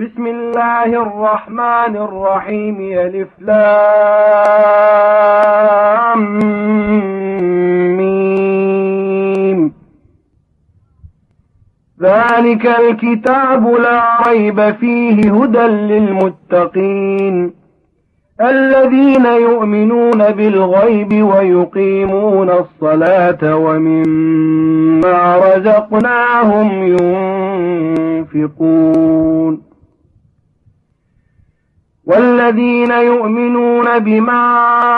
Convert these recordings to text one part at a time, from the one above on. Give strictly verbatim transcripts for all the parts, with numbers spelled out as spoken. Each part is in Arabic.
بسم الله الرحمن الرحيم ألف لام ميم ذلك الكتاب لا ريب فيه هدى للمتقين الذين يؤمنون بالغيب ويقيمون الصلاة ومما رزقناهم ينفقون والذين يؤمنون بما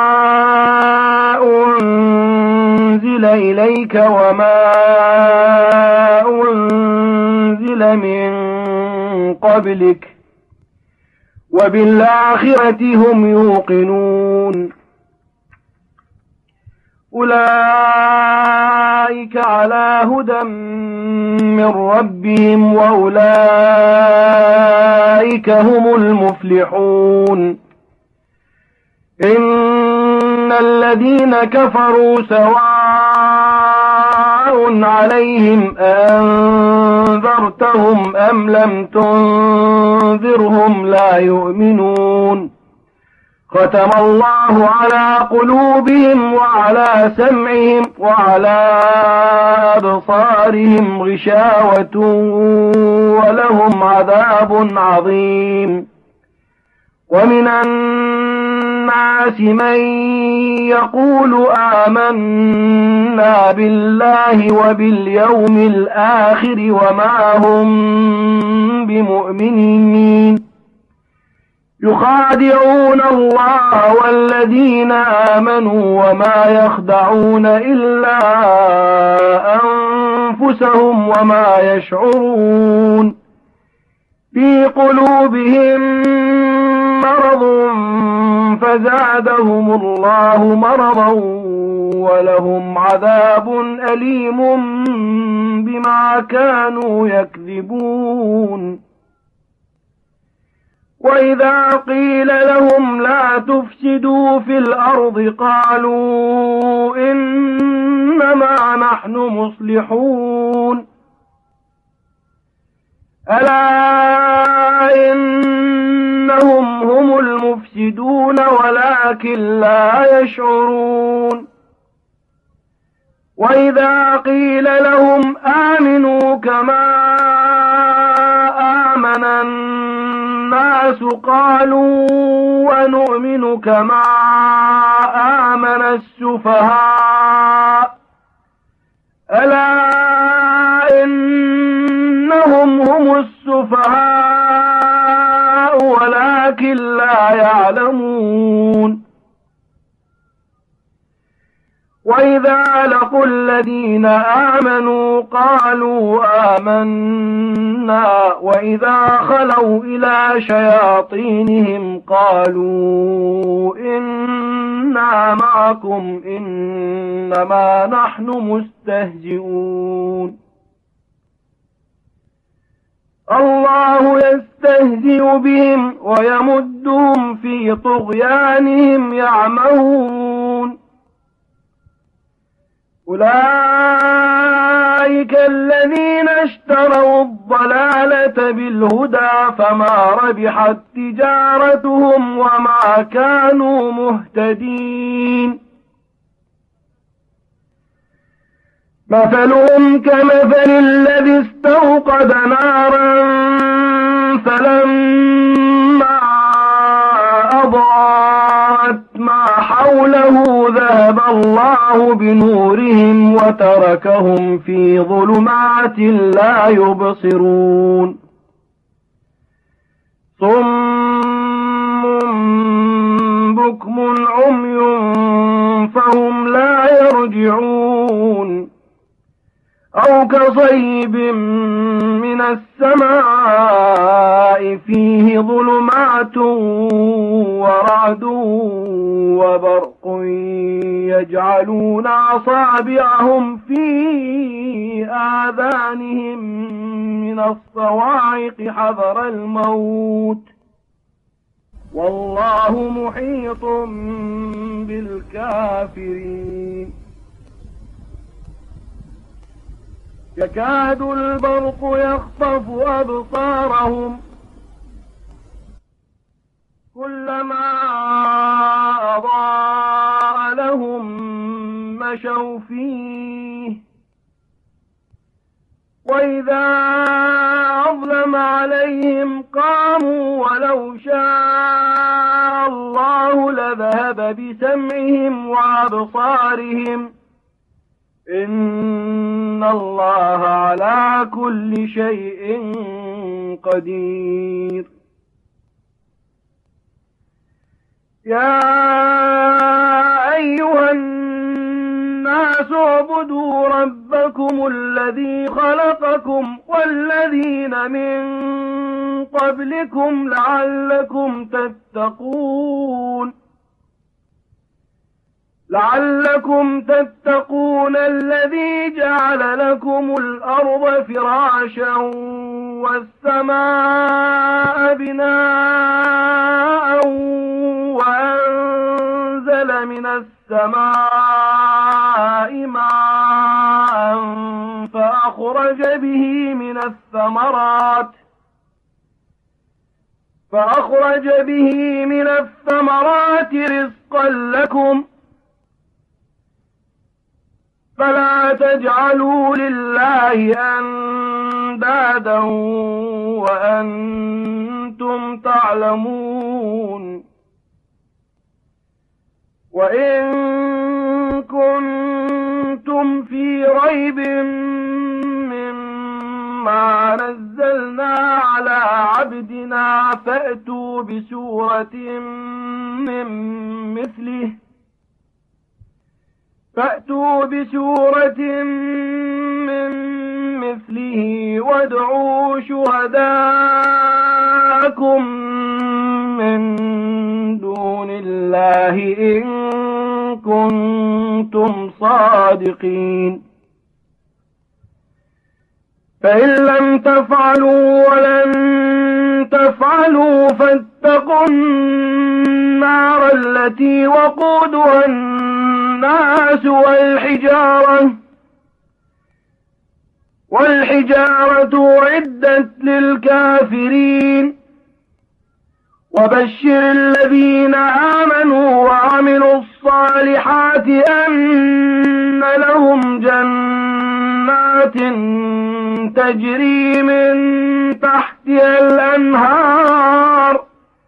أنزل إليك وما أنزل من قبلك وبالآخرة هم يوقنون أولئك على هدى من ربهم وأولئك هم المفلحون إن الذين كفروا سواء عليهم أنذرتهم أم لم تنذرهم لا يؤمنون ختم الله على قلوبهم وعلى سمعهم وعلى أبصارهم غشاوة ولهم عذاب عظيم ومن الناس من يقول آمنا بالله وباليوم الآخر وما هم بمؤمنين يخادعون الله والذين آمنوا وما يخدعون إلا أنفسهم وما يشعرون في قلوبهم مرض فزادهم الله مرضا ولهم عذاب أليم بما كانوا يكذبون وإذا قيل لهم لا تفسدوا في الأرض قالوا إنما نحن مصلحون ألا إنهم هم المفسدون ولكن لا يشعرون وإذا قيل لهم آمنوا كما آمن الناس قالوا ونؤمن كما آمن السفهاء ألا إنهم هم السفهاء ولكن لا يعلمون وإذا لقوا الذين آمنوا قالوا آمنا وإذا خلوا إلى شياطينهم قالوا إنا معكم إنما نحن مستهزئون الله يستهزئ بهم ويمدهم في طغيانهم يعمهون أولئك الذين اشتروا الضلالة بالهدى فما ربحت تجارتهم وما كانوا مهتدين مثلهم كمثل الذي استوقد نارا فلما أضاءت ما حوله ذهب الله بنورهم وتركهم في ظلمات لا يبصرون صم بكم عمي فهم لا يرجعون أو كصيب من السماء فيه ظلمات ورعد وبرق يجعلون أصابعهم في آذانهم من الصواعق حذر الموت والله محيط بالكافرين يكاد البرق يخطف أبصارهم فراشوا فيه وإذا أظلم عليهم قاموا ولو شاء الله لذهب بسمعهم وأبصارهم إن الله على كل شيء قدير. يا أيها الناس اعبدوا ربكم الذي خلقكم والذين من قبلكم لعلكم تتقون لعلكم تتقون الذي جعل لكم الأرض فراشا والسماء بناء وأنزل من السماء ماء فأخرج به من الثمرات فأخرج به من الثمرات رزقا لكم فلا تجعلوا لله أندادا وأنتم تعلمون. وإن كنتم في ريب مما نزلنا على عبدنا فأتوا بسورة من مثله فأتوا بسورة من مثله وادعوا شهداءكم من دون الله إن كنتم صادقين. فإن لم تفعلوا ولن تفعلوا فاتقوا النار التي وقودها الناس والحجارة والحجارة أعدت للكافرين. وبشر الذين آمنوا وعملوا الصالحات أن لهم جنات تجري من تحتها الأنهار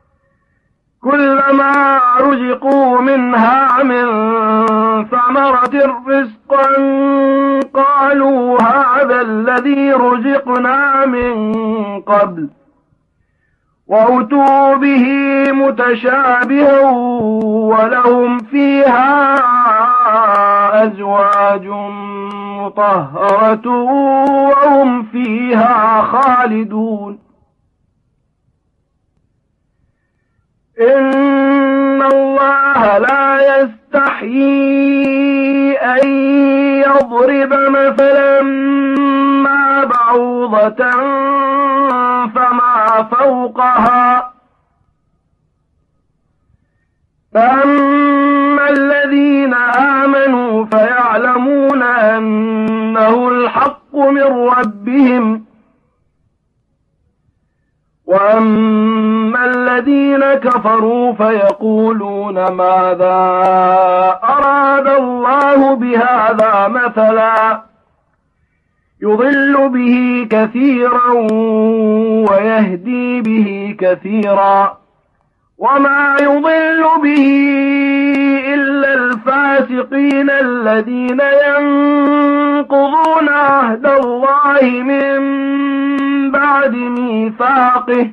كلما رزقوا منها من ثمرة رزقا قالوا هذا الذي رزقنا من قبل وأتوا به متشابها ولهم فيها أزواج مطهرة وهم فيها خالدون. إن الله لا يستحيي أن يضرب مثلا ما بعوضة فما فوقها فأما الذين آمنوا فيعلمون أنه الحق من ربهم وأما الذين كفروا فيقولون ماذا أراد الله بهذا مثلا يضل به كثيرا ويهدي به كثيرا وما يضل به إلا الفاسقين الذين ينقضون عهد الله من بعد ميثاقه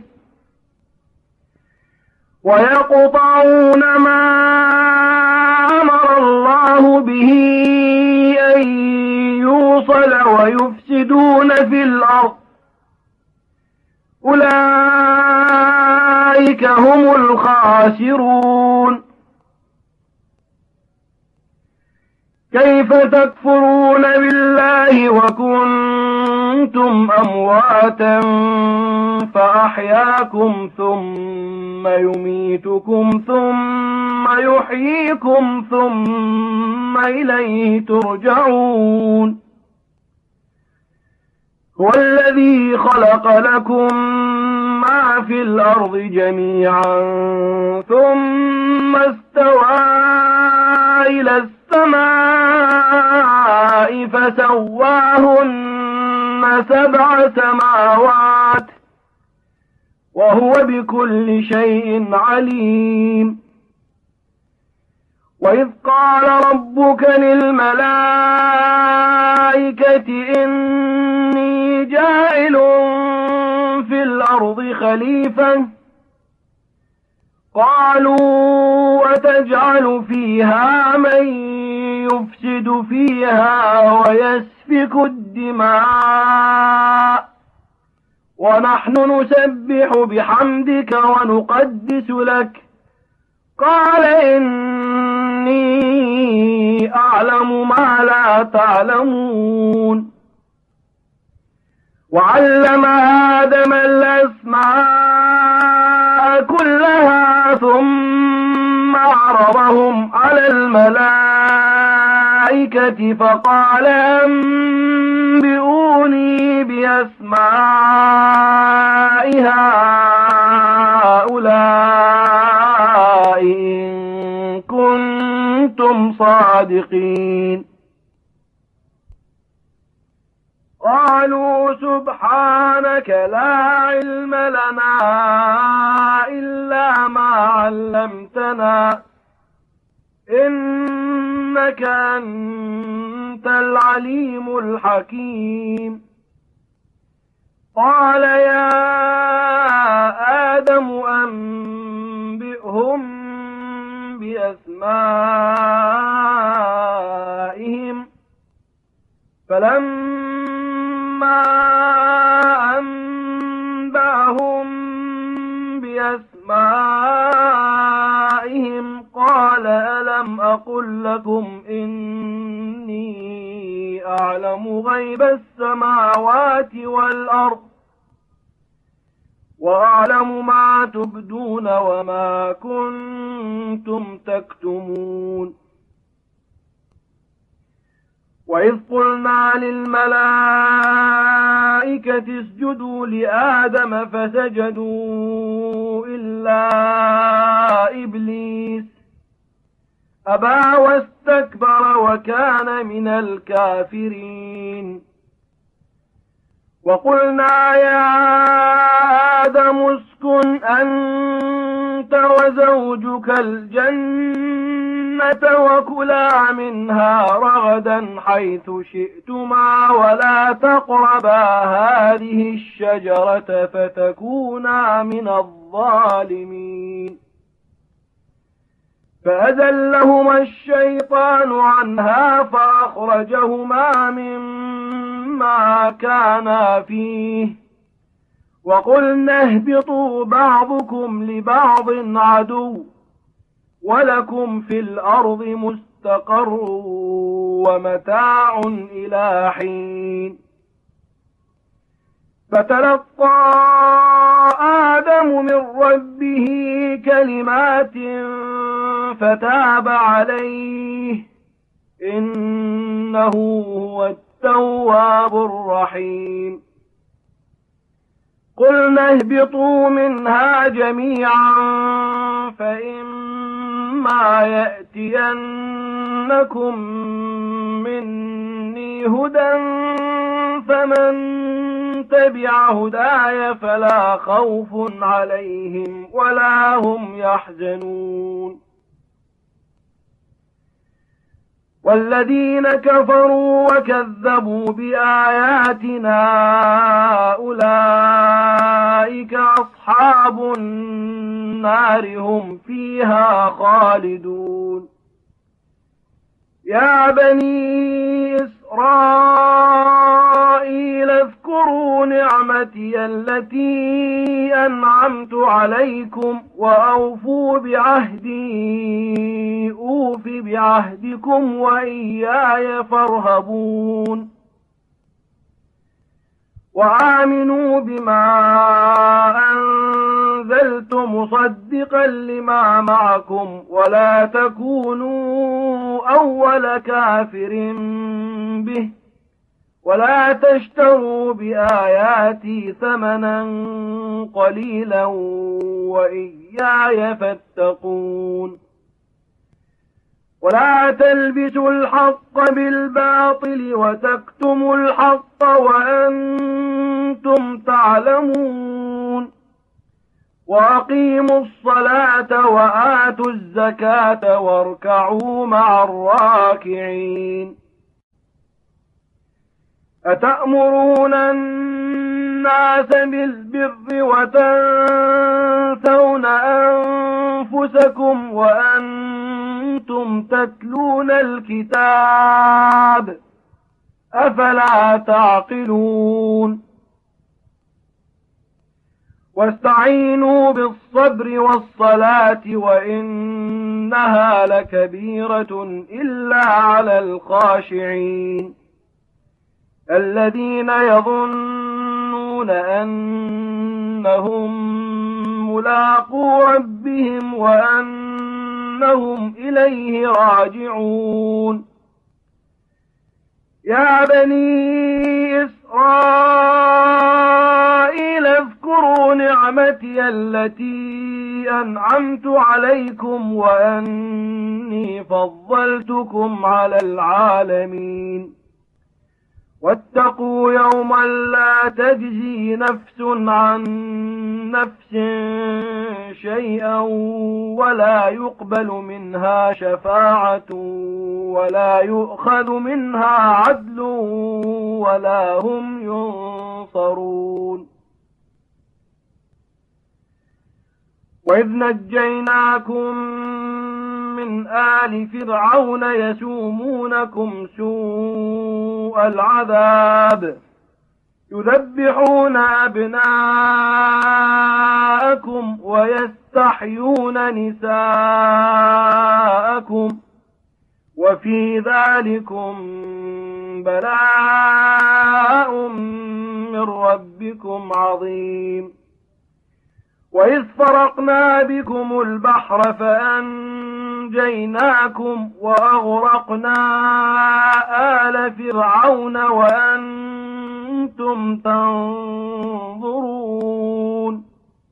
ويقطعون ما أمر الله به أن يوصل ويفسدون في الأرض أولئك هم الخاسرون. كيف تكفرون بالله وكنتم أمواتا فأحياكم ثم يميتكم ثم يحييكم ثم إليه ترجعون. هو الذي خلق لكم ما في الأرض جميعا ثم استوى إلى السماء فسواهن سبع سماوات وهو بكل شيء عليم. وإذ قال ربك للملائكة إني جاعل في الأرض خليفة قالوا أتجعل فيها من يفسد فيها ويسفك الدماء ونحن نسبح بحمدك ونقدس لك قال إني أعلم ما لا تعلمون. وعلم آدم الأسماء كلها ثم عرضهم على الملائكة فقال أنبئوني بأسماء هؤلاء إن كنتم صادقين. قالوا سبحانك لا علم لنا إلا ما علمتنا إنك أنت العليم الحكيم. قال يا آدم أنبئهم بأسمائهم فلما أنبأهم بأسمائهم قال ألم أقل لكم إني أعلم غيب السماوات والأرض وأعلم ما تبدون وما كنتم تكتمون. وإذ قلنا للملائكة اسجدوا لآدم فسجدوا إلا إبليس أبى واستكبر وكان من الكافرين. وقلنا يا آدم اسكن أنت وزوجك الجنة وكلا منها رغدا حيث شئتما ولا تقربا هذه الشجرة فتكونا من الظالمين. فأزلهما الشيطان عنها فأخرجهما مما كانا فيه وقلنا اهبطوا بعضكم لبعض عدو ولكم في الأرض مستقر ومتاع إلى حين. فتلقى آدم من ربه كلمات فتاب عليه إنه هو التواب الرحيم. قلنا اهبطوا منها جميعا فإما يأتينكم مني هدى فمن تبع هداي فلا خوف عليهم ولا هم يحزنون. والذين كفروا وكذبوا بآياتنا أولئك أصحاب النار هم فيها خالدون. يا بني إسرائيل اذكروا نعمتي التي أنعمت عليكم وأوفوا بعهدي أوف بعهدكم وإياي فارهبون. وآمنوا بما أنزلت مصدقا لما معكم ولا تكونوا أول كافر به ولا تشتروا بآياتي ثمنا قليلا وإياي فاتقون. ولا تلبسوا الحق بالباطل وتكتموا الحق وأنتم تعلمون وأقيموا الصلاة وآتوا الزكاة واركعوا مع الراكعين أتأمرون الناس بالبر وتنسون أنفسكم وأنتم تتلون الكتاب أفلا تعقلون واستعينوا بالصبر والصلاة وإنها لكبيرة إلا على الخاشعين الذين يظنون أنهم ملاقو ربهم وأنهم إليه راجعون يا بني إسرائيل اذكروا نعمتي التي أنعمت عليكم وأني فضلتكم على العالمين واتقوا يوما لا تجزي نفس عن نفس شيئا ولا يقبل منها شفاعة ولا يؤخذ منها عدل ولا هم ينصرون وإذ نجيناكم من آل فرعون يسومونكم سوء العذاب يذبحون أبناءكم ويستحيون نساءكم وفي ذلكم بلاء من ربكم عظيم وإذ فرقنا بكم البحر فأنجيناكم وأغرقنا آل فرعون وأنتم تنظرون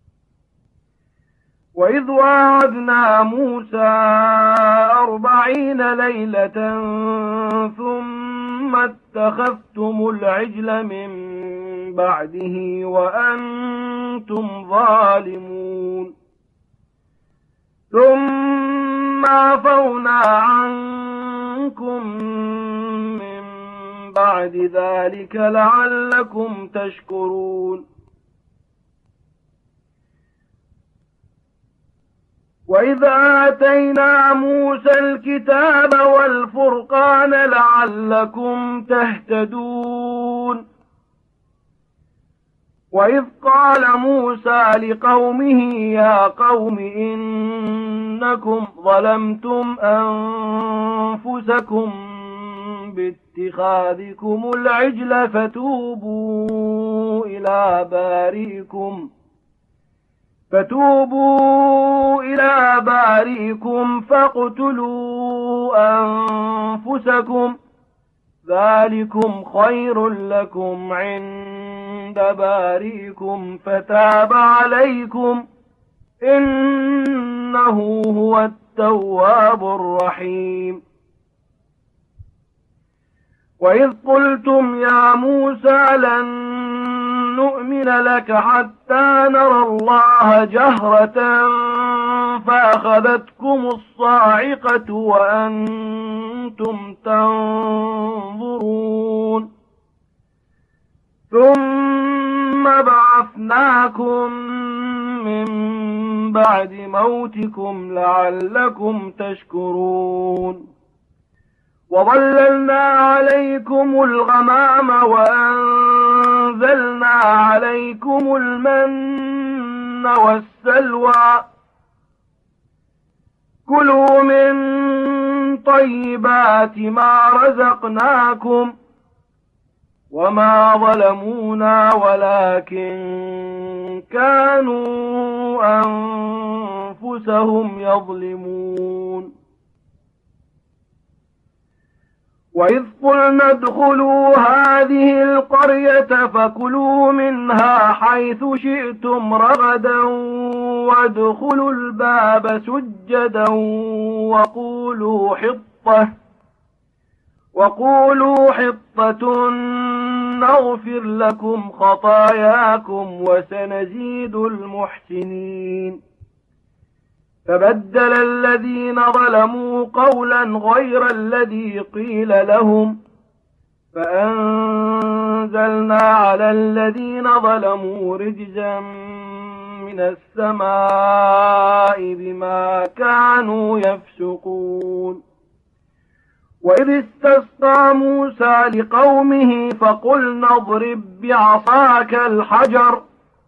وإذ واعدنا موسى أربعين ليلة ثم اتخذتم العجل من بعده وأنتم ظالمون ثم عفونا عنكم من بعد ذلك لعلكم تشكرون وإذا آتينا موسى الكتاب والفرقان لعلكم تهتدون وإذ قال موسى لقومه يا قوم إنكم ظلمتم أنفسكم باتخاذكم العجل فتوبوا إلى بارئكم فتوبوا إلى بارئكم فاقتلوا أنفسكم ذلكم خير لكم عند بارئكم فتاب عليكم إنه هو التواب الرحيم وإذ قلتم يا موسى لن نؤمن لك حتى نرى الله جهرة فأخذتكم الصاعقة وأنتم تنظرون ثم بعثناكم من بعد موتكم لعلكم تشكرون وظللنا عليكم الغمام وأنزلنا عليكم المن والسلوى كلوا من طيبات ما رزقناكم وما ظلمونا ولكن كانوا أنفسهم يظلمون وإذ قلنا ادخلوا هذه القرية فكلوا منها حيث شئتم رغدا وادخلوا الباب سجدا وقولوا حطة وقولوا حطة نغفر لكم خطاياكم وسنزيد المحسنين. فبدل الذين ظلموا قولا غير الذي قيل لهم فأنزلنا على الذين ظلموا رجزا من السماء بما كانوا يفسقون. وإذ استسقى موسى لقومه فقلنا اضرب بعصاك الحجر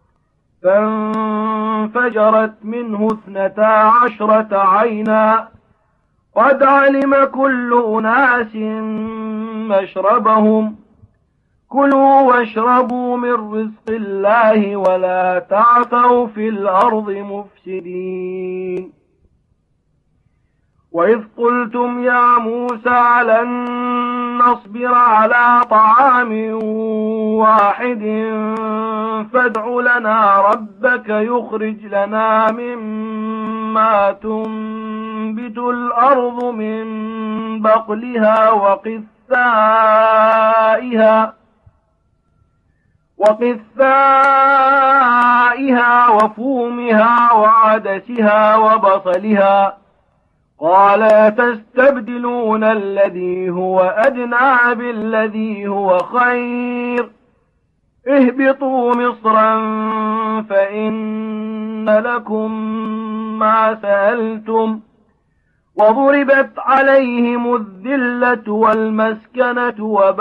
فانفجرت منه اثنتا عشرة عينا قد علم كل أناس مشربهم كلوا واشربوا من رزق الله ولا تعثوا في الأرض مفسدين. وإذ قلتم يا موسى لن نصبر على طعام واحد فادع لنا ربك يخرج لنا مما تنبت الأرض من بقلها وقثائها وقثائها وفومها وعدسها وبصلها قال تستبدلون الذي هو أدنى بالذي هو خير اهبطوا مصرا فإن لكم ما سألتم وضربت عليهم الذلة والمسكنة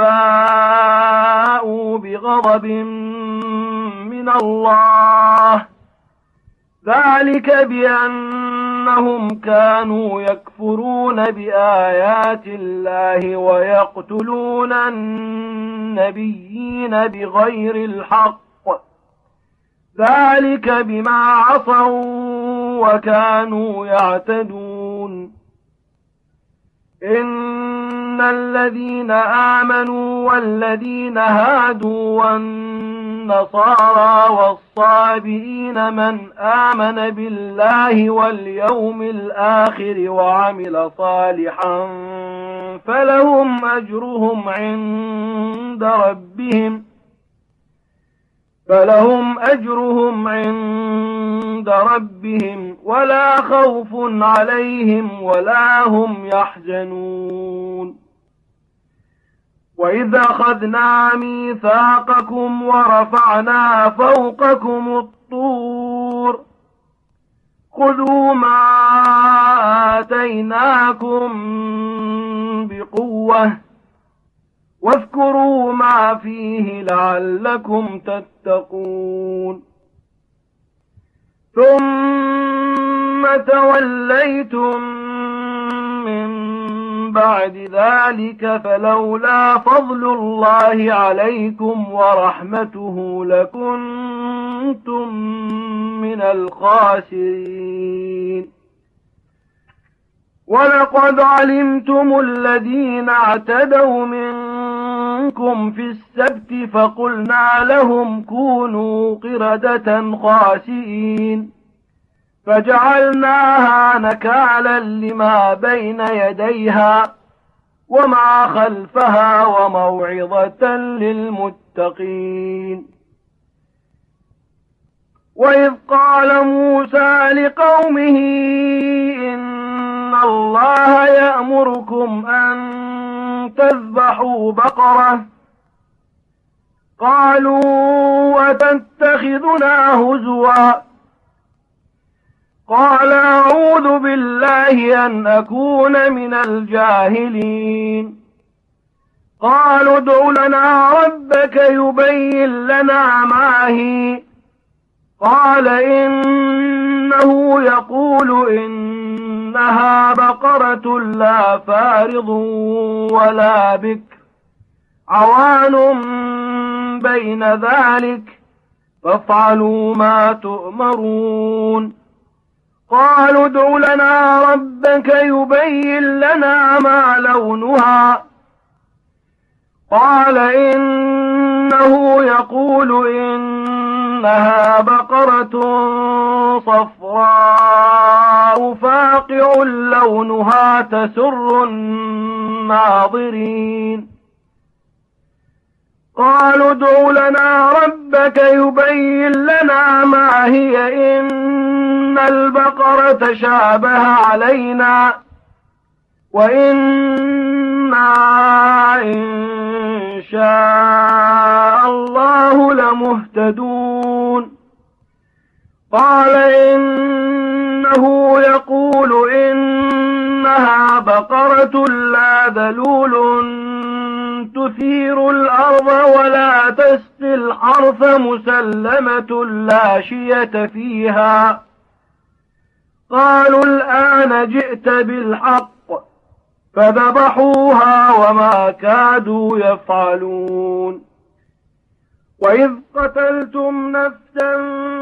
وباءوا بغضب من الله ذلك بأنهم كانوا يكفرون بآيات الله ويقتلون النبيين بغير الحق ذلك بما عصوا وكانوا يعتدون. إن الذين آمنوا والذين هادوا والنصارى والصابئين من آمن بالله واليوم الآخر وعمل صالحا فلهم أجرهم عند ربهم فلهم أجرهم عند ربهم ولا خوف عليهم ولا هم يحزنون. وإذا أخذنا ميثاقكم ورفعنا فوقكم الطور خذوا ما آتيناكم بقوة واذكروا ما فيه لعلكم تتقون. ثم توليتم من بعد ذلك فلولا فضل الله عليكم ورحمته لكنتم من الخاسرين. ولقد علمتم الذين اعتدوا منكم في السبت فقلنا لهم كونوا قردة خاسئين فجعلناها نكالا لما بين يديها وما خلفها وموعظة للمتقين. وإذ قال موسى لقومه إن الله يأمركم أن تذبحوا بقرة قالوا أتتخذنا هزوا قال أعوذ بالله أن أكون من الجاهلين. قالوا ادع لنا ربك يبين لنا ما هي قال إنه يقول إنها بقرة لا فارض ولا بكر عوان بين ذلك فافعلوا ما تؤمرون. قالوا ادع لنا ربك يبين لنا ما لونها قال إنه يقول إنها بقرة صفراء فاقع لونها تسر الناظرين قالوا ادع لنا ربك يبين لنا ما هي إن البقرة شابه علينا وإنا إن شاء الله لمهتدون قال إنه يقول إنها بقرة لا ذلول تثير الأرض ولا تسقي الحرث مسلمة لا شية فيها قالوا الآن جئت بالحق فذبحوها وما كادوا يفعلون وإذ قتلتم نفسا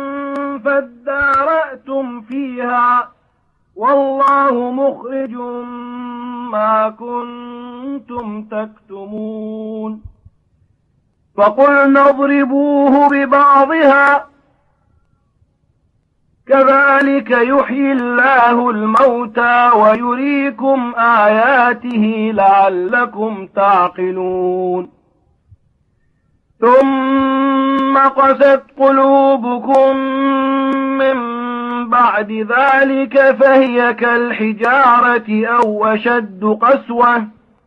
فادارأتم فيها والله مخرج ما كنتم تكتمون فقلنا اضربوه ببعضها كذلك يحيي الله الموتى ويريكم آياته لعلكم تعقلون ثم قست قلوبكم من بعد ذلك فهي كالحجارة أو أشد قسوة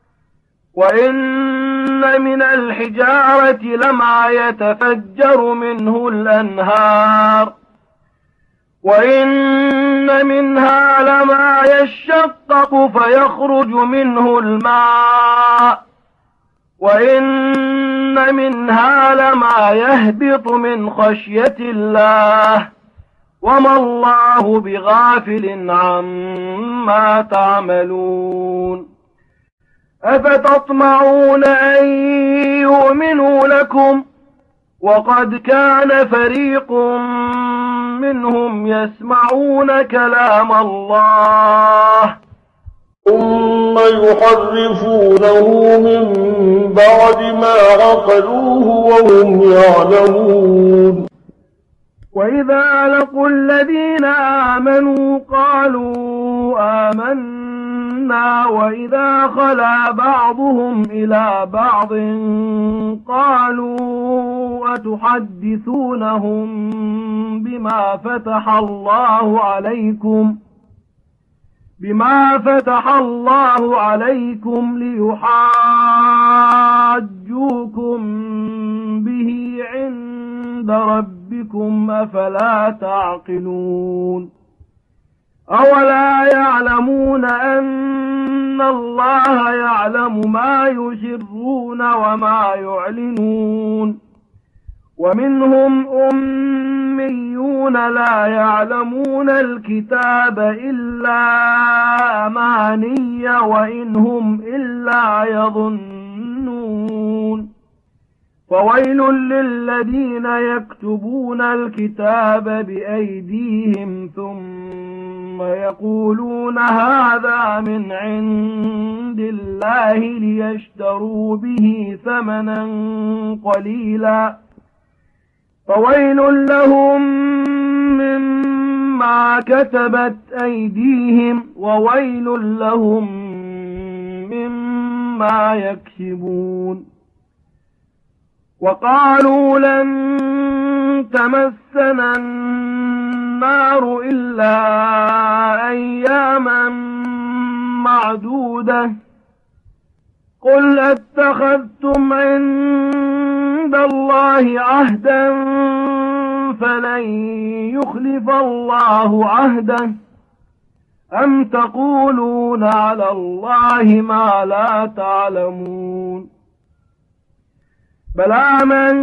وإن من الحجارة لما يتفجر منه الأنهار وإن منها لما يشقق فيخرج منه الماء وإن منها لما يهبط من خشية الله وما الله بغافل عما تعملون أفتطمعون أن يؤمنوا لكم وقد كان فريق منهم يسمعون كلام الله ثم يحرفونه من بعد ما عقلوه وهم يعلمون وإذا لقوا الذين آمنوا قالوا آمنا وإذا خلا بعضهم إلى بعض قالوا أتحدثونهم بما فتح الله عليكم بما فتح الله عليكم ليحاجوكم به عند ربكم أفلا تعقلون أولا يعلمون أن الله يعلم ما يسرون وما يعلنون ومنهم أميون لا يعلمون الكتاب إلا أماني وإنهم إلا يظنون فويل للذين يكتبون الكتاب بأيديهم ثم يقولون هذا من عند الله ليشتروا به ثمنا قليلا فويل لهم مما كتبت أيديهم وويل لهم مما يكسبون وقالوا لن تمسنا النار إلا أياما معدودة قل اتخذتم عند الله عهدا فلن يخلف الله عهده أم تقولون على الله ما لا تعلمون بلى من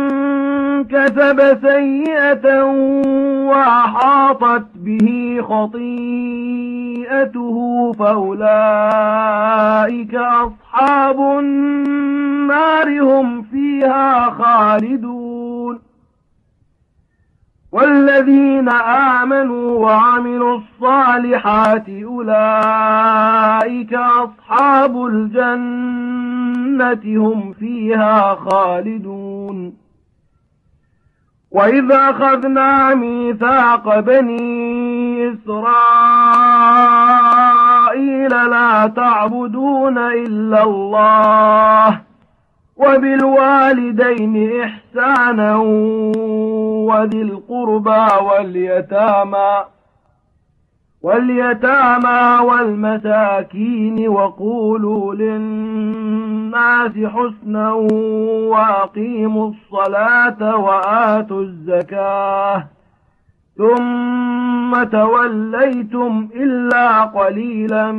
كسب سيئة وأحاطت به خطيئته فأولئك أصحاب النار هم فيها خالدون والذين آمنوا وعملوا الصالحات أولئك أصحاب الجنة هم فيها خالدون وإذا أخذنا ميثاق بني إسرائيل لا تعبدون إلا الله وبالوالدين إحسانا وذي القربى واليتامى واليتامى والمساكين وقولوا للناس حسنا وأقيموا الصلاة وآتوا الزكاة ثم توليتم إلا قليلا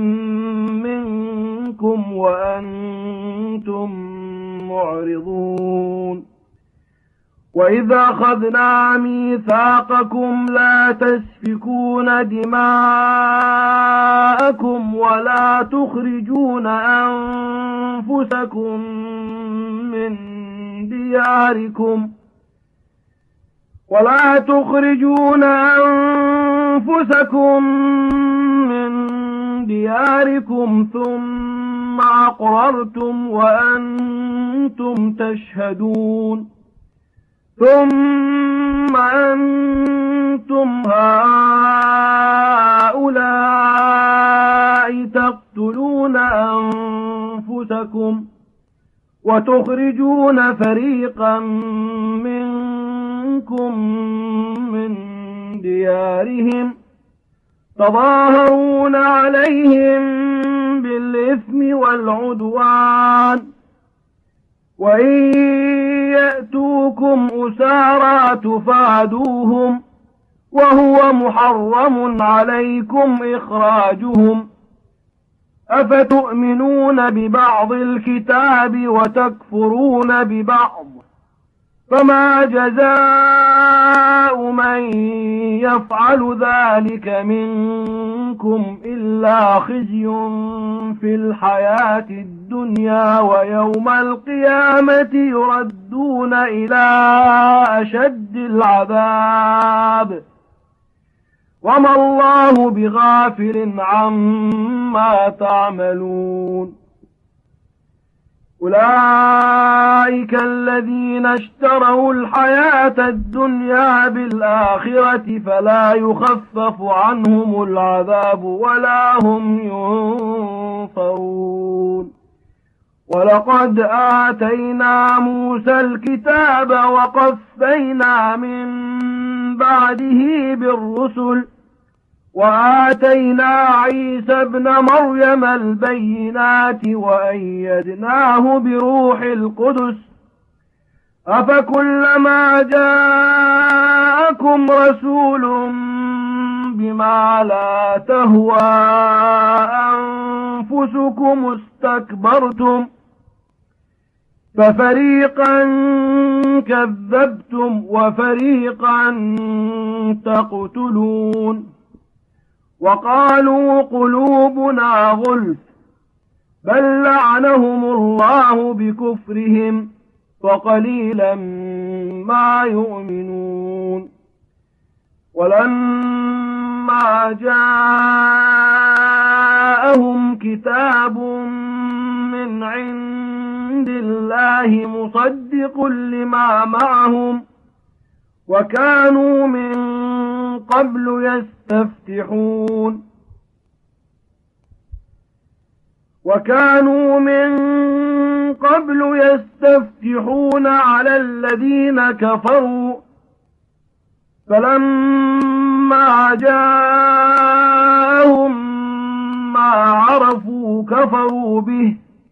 منكم وأنتم معرضون وإذا أخذنا ميثاقكم لا تسفكون دماءكم ولا تخرجون أنفسكم من دياركم ولا تخرجون أنفسكم من دياركم ثم أقررتم وأنتم تشهدون ثم أنتم هؤلاء تقتلون أنفسكم وتخرجون فريقا منكم من ديارهم تظاهرون عليهم بالإثم والعدوان وإن يأتوكم أسارى تفادوهم وهو محرم عليكم إخراجهم أفتؤمنون ببعض الكتاب وتكفرون ببعض فما جزاء من يفعل ذلك منكم إلا خزي في الحياة الدنيا ويوم القيامة يردون إلى أشد العذاب وما الله بغافل عما تعملون أولئك الذين اشتروا الحياة الدنيا بالآخرة فلا يخفف عنهم العذاب ولا هم ينصرون ولقد آتينا موسى الكتاب وقفينا من بعده بالرسل وآتينا عيسى ابن مريم البينات وأيدناه بروح القدس أفكلما جاءكم رسول بما لا تهوى أنفسكم استكبرتم ففريقا كذبتم وفريقا تقتلون وقالوا قلوبنا غلف بل لعنهم الله بكفرهم فقليلا ما يؤمنون ولما جاءهم كتاب من عند الله مصدق لما معهم وكانوا من قبل يستفتحون وكانوا من قبل يستفتحون على الذين كفروا فلما جاءهم ما عرفوا كفروا به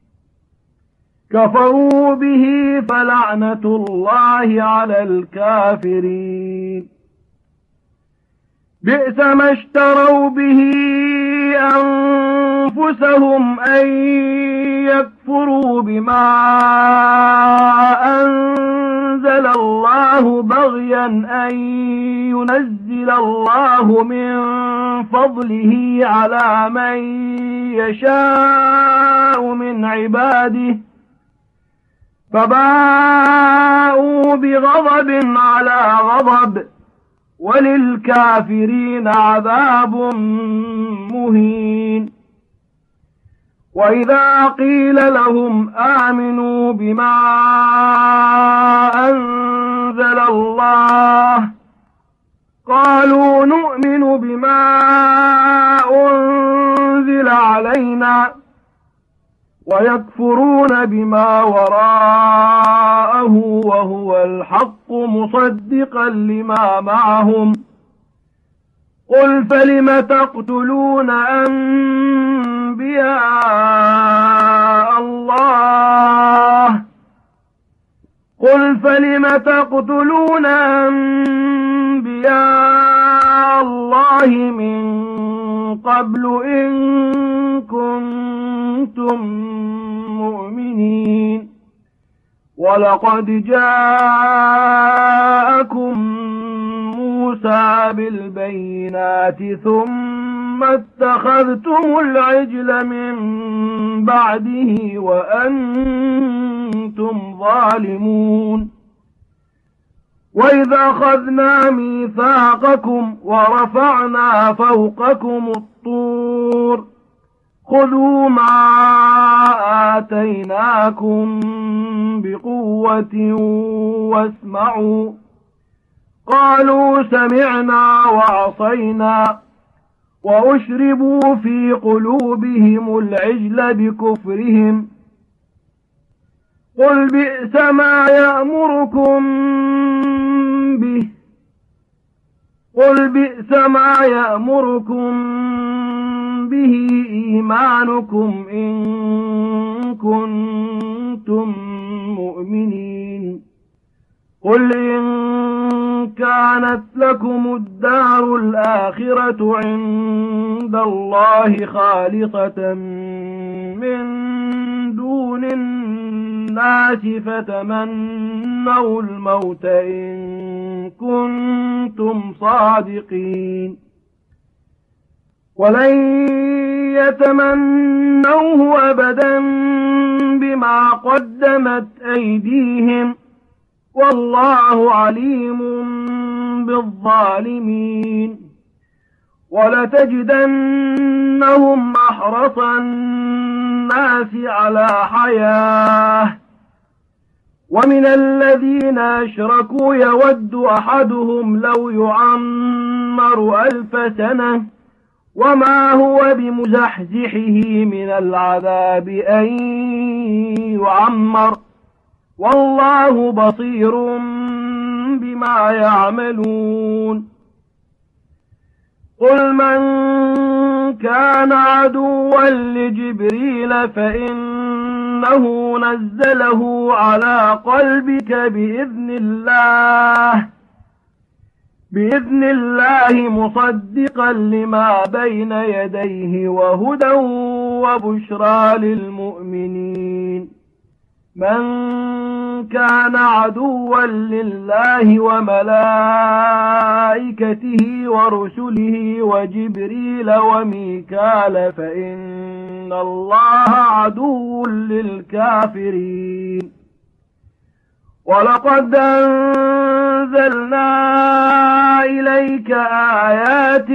كفروا به فلعنة الله على الكافرين بئس ما اشتروا به أنفسهم أن يكفروا بما أنزل الله بغيا أن ينزل الله من فضله على من يشاء من عباده فباءوا بغضب على غضب وللكافرين عذاب مهين. وإذا قيل لهم آمنوا بما أنزل الله قالوا نؤمن بما أنزل علينا ويكفرون بما وراءه وهو الحق مصدقا لما معهم. قل فلم تقتلون أنبياء الله قل فلم تقتلون أنبياء الله من قبل إن كنتم مؤمنين. ولقد جاءكم موسى بالبينات ثم اتخذتم العجل من بعده وأنتم ظالمون. وإذا أخذنا ميثاقكم ورفعنا فوقكم الطور خذوا ما آتيناكم بقوة واسمعوا قالوا سمعنا وعصينا وأشربوا في قلوبهم العجل بكفرهم. قل بئس ما يأمركم به قل بئس ما يأمركم به إيمانكم إن كنتم مؤمنين. قل إن كانت لكم الدار الآخرة عند الله خالصة من دون الناس فتمنوا الموت إن كنتم صادقين. ولن يتمنوه أبدا بما قدمت أيديهم والله عليم بالظالمين. ولتجدنهم أحرص الناس على حياة ومن الذين أشركوا يود أحدهم لو يعمر ألف سنة وما هو بمزحزحه من العذاب أن يعمر والله بصير بما يعملون. قل من كان عدوا لجبريل فإنه نزله على قلبك بإذن الله بإذن الله مصدقا لما بين يديه وهدى وبشرى للمؤمنين. من كان عدوا لله وملائكته ورسله وجبريل وميكال فإن الله عدو للكافرين. ولقد أنزلنا إليك آيات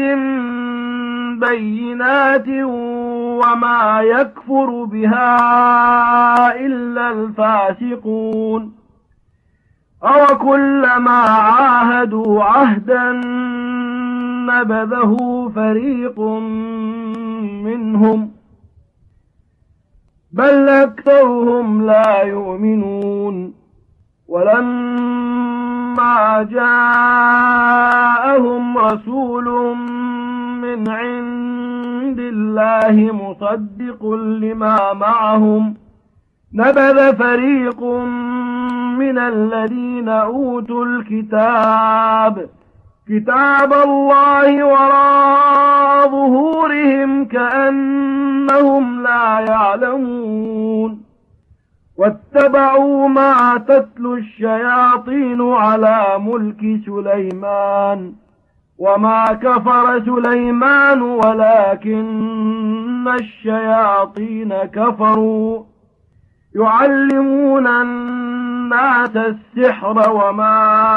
بينات وما يكفر بها إلا الفاسقون. أو كلما عاهدوا عهدا نبذه فريق منهم بل أكثرهم لا يؤمنون. ولما جاءهم رسول من عند الله مصدق لما معهم نبذ فريق من الذين أوتوا الكتاب كتاب الله وراء ظهورهم كأنهم لا يعلمون. واتبعوا ما تتلو الشياطين على ملك سليمان وما كفر سليمان ولكن الشياطين كفروا يعلمون الناس السحر وما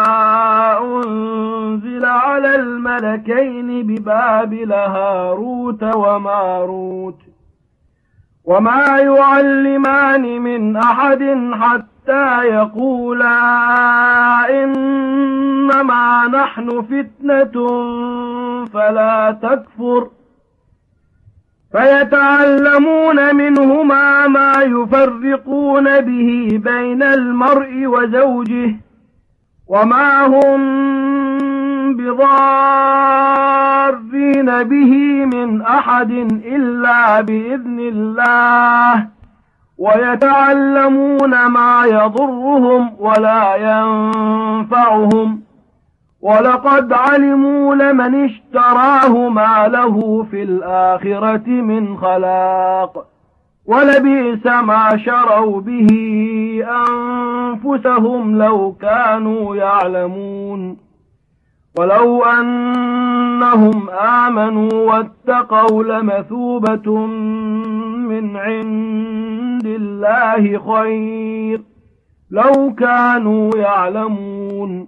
أنزل على الملكين ببابل هاروت وماروت وما يعلمان من أحد حتى يقولا إنما نحن فتنة فلا تكفر فيتعلمون منهما ما يفرقون به بين المرء وزوجه وما هم بضارين به من أحد إلا بإذن الله ويتعلمون ما يضرهم ولا ينفعهم ولقد علموا لمن اشتراه ما له في الآخرة من خلاق ولبئس ما شروا به أنفسهم لو كانوا يعلمون ولو أنهم آمنوا واتقوا لمثوبة من عند الله خير لو كانوا يعلمون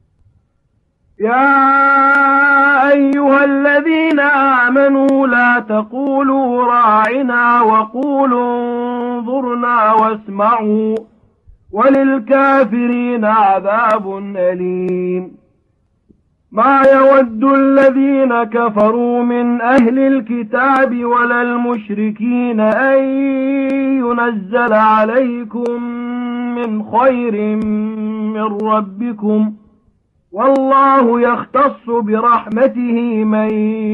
يا أيها الذين آمنوا لا تقولوا راعنا وقولوا انظرنا واسمعوا وللكافرين عذاب أليم ما يود الذين كفروا من أهل الكتاب ولا المشركين أن ينزل عليكم من خير من ربكم والله يختص برحمته من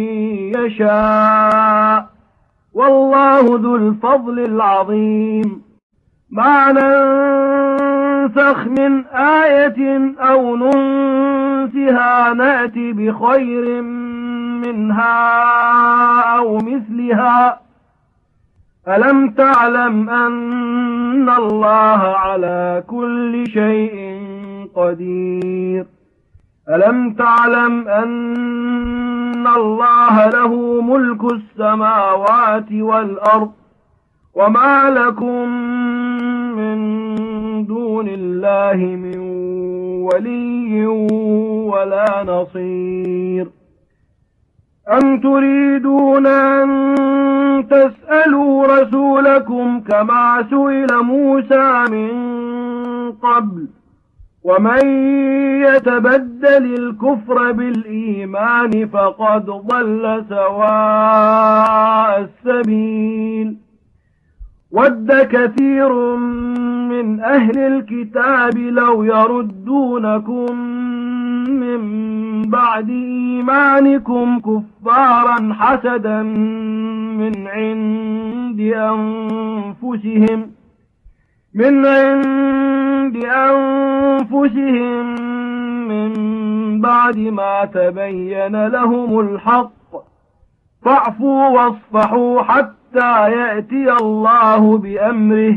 يشاء والله ذو الفضل العظيم ما ننسخ من آية أو ننسها نأتي بخير منها أو مثلها ألم تعلم أن الله على كل شيء قدير ألم تعلم أن الله له ملك السماوات والأرض وما لكم من دون الله من ولي ولا نصير أم تريدون أن تسألوا رسولكم كما سئل موسى من قبل ومن يتبدل الكفر بالإيمان فقد ضل سواء السبيل ود كثير من أهل الكتاب لو يردونكم من بعد إيمانكم كفارا حسدا من عند أنفسهم من عند أنفسهم من بعد ما تبين لهم الحق فاعفوا واصفحوا حتى يأتي الله بأمره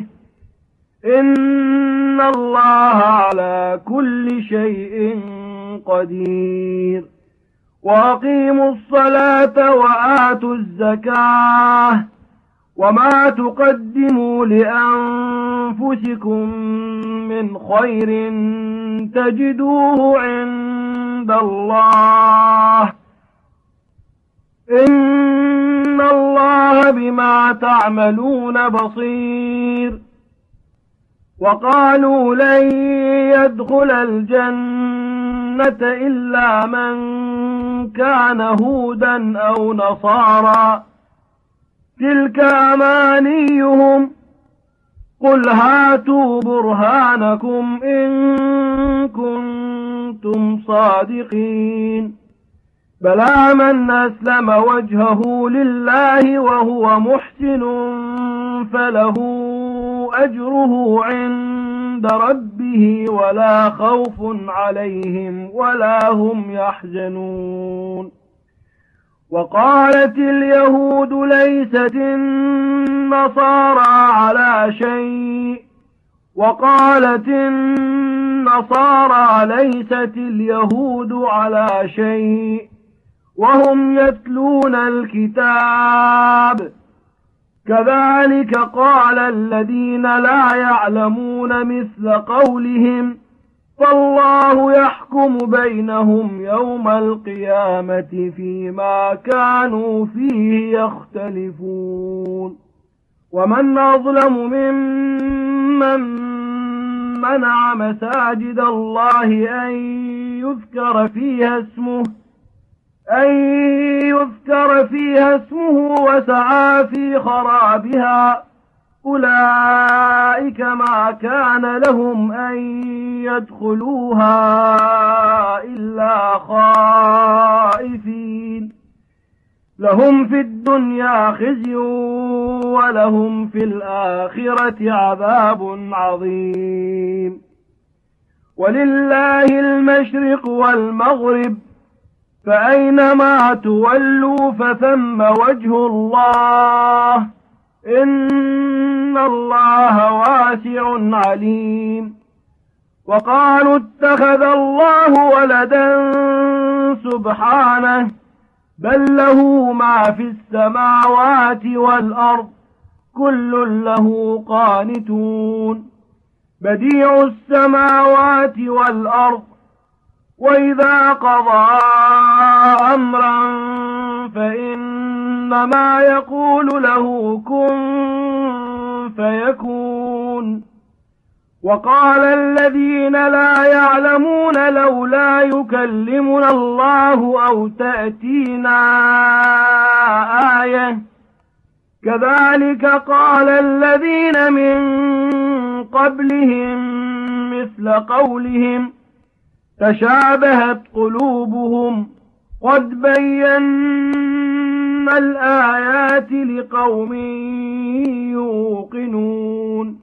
إن الله على كل شيء قدير وأقيموا الصلاة وآتوا الزكاة وما تقدموا لأنفسكم من خير تجدوه عند الله إن الله بما تعملون بصير وقالوا لن يدخل الجنة إلا من كان هودا أو نصارى تلك أمانيهم قل هاتوا برهانكم إن كنتم صادقين بلى من أسلم وجهه لله وهو محسن فله أجره عند ربه ولا خوف عليهم ولا هم يحزنون وقالت اليهود ليست النصارى على شيء وقالت النصارى ليست اليهود على شيء وهم يتلون الكتاب كذلك قال الذين لا يعلمون مثل قولهم فالله يحكم بينهم يوم القيامة فيما كانوا فيه يختلفون ومن أظلم ممن منع مساجد الله أن يذكر فيها اسمه أن يذكر فيها اسمه وسعى في خرابها أولئك ما كان لهم أن يدخلوها إلا خائفين لهم في الدنيا خزي ولهم في الآخرة عذاب عظيم ولله المشرق والمغرب فأينما تولوا فثم وجه الله إن الله واسع عليم وقالوا اتخذ الله ولدا سبحانه بل له ما في السماوات والأرض كل له قانتون بديع السماوات والأرض وإذا قضى أمرا فإنما يقول له كن فيكون وقال الذين لا يعلمون لولا يكلمنا الله أو تأتينا آية كذلك قال الذين من قبلهم مثل قولهم تشابهت قلوبهم قد بينا الآيات لقوم يوقنون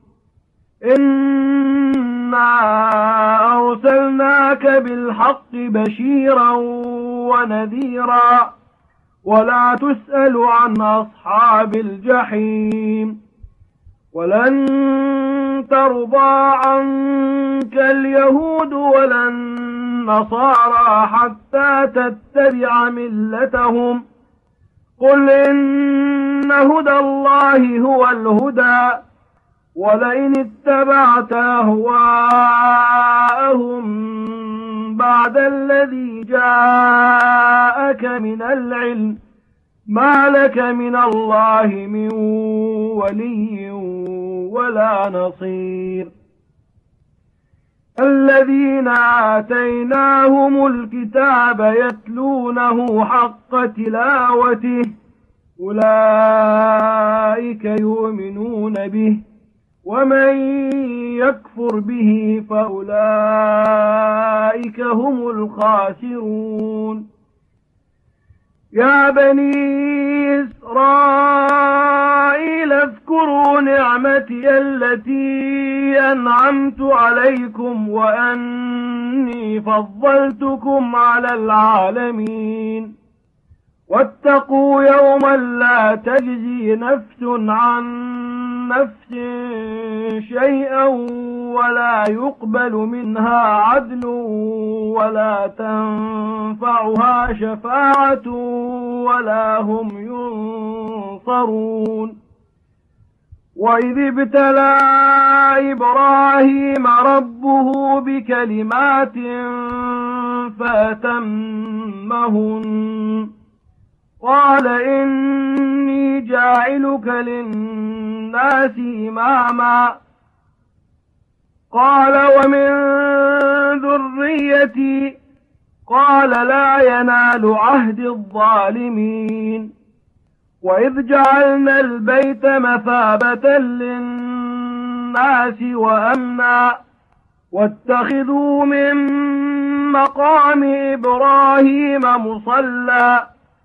إنا أرسلناك بالحق بشيرا ونذيرا ولا تسأل عن أصحاب الجحيم ولن ترضى عنك اليهود ولا النصارى حتى تتبع ملتهم قل إن هدى الله هو الهدى ولئن اتبعت أهواءهم بعد الذي جاءك من العلم ما لك من الله من ولي ولا نصير الذين آتيناهم الكتاب يتلونه حق تلاوته أولئك يؤمنون به ومن يكفر به فأولئك هم الخاسرون يا بني إسرائيل اذكروا نعمتي التي أنعمت عليكم وأني فضلتكم على العالمين واتقوا يوما لا تجزي نفس عن نفس شيئا ولا يقبل منها عدل ولا تنفعها شفاعة ولا هم ينصرون وإذ ابتلى إبراهيم ربه بكلمات فأتمهن قال إني جاعلك للناس إماما قال ومن ذريتي قال لا ينال عهد الظالمين وإذ جعلنا البيت مثابة للناس وأمنا واتخذوا من مقام إبراهيم مصلى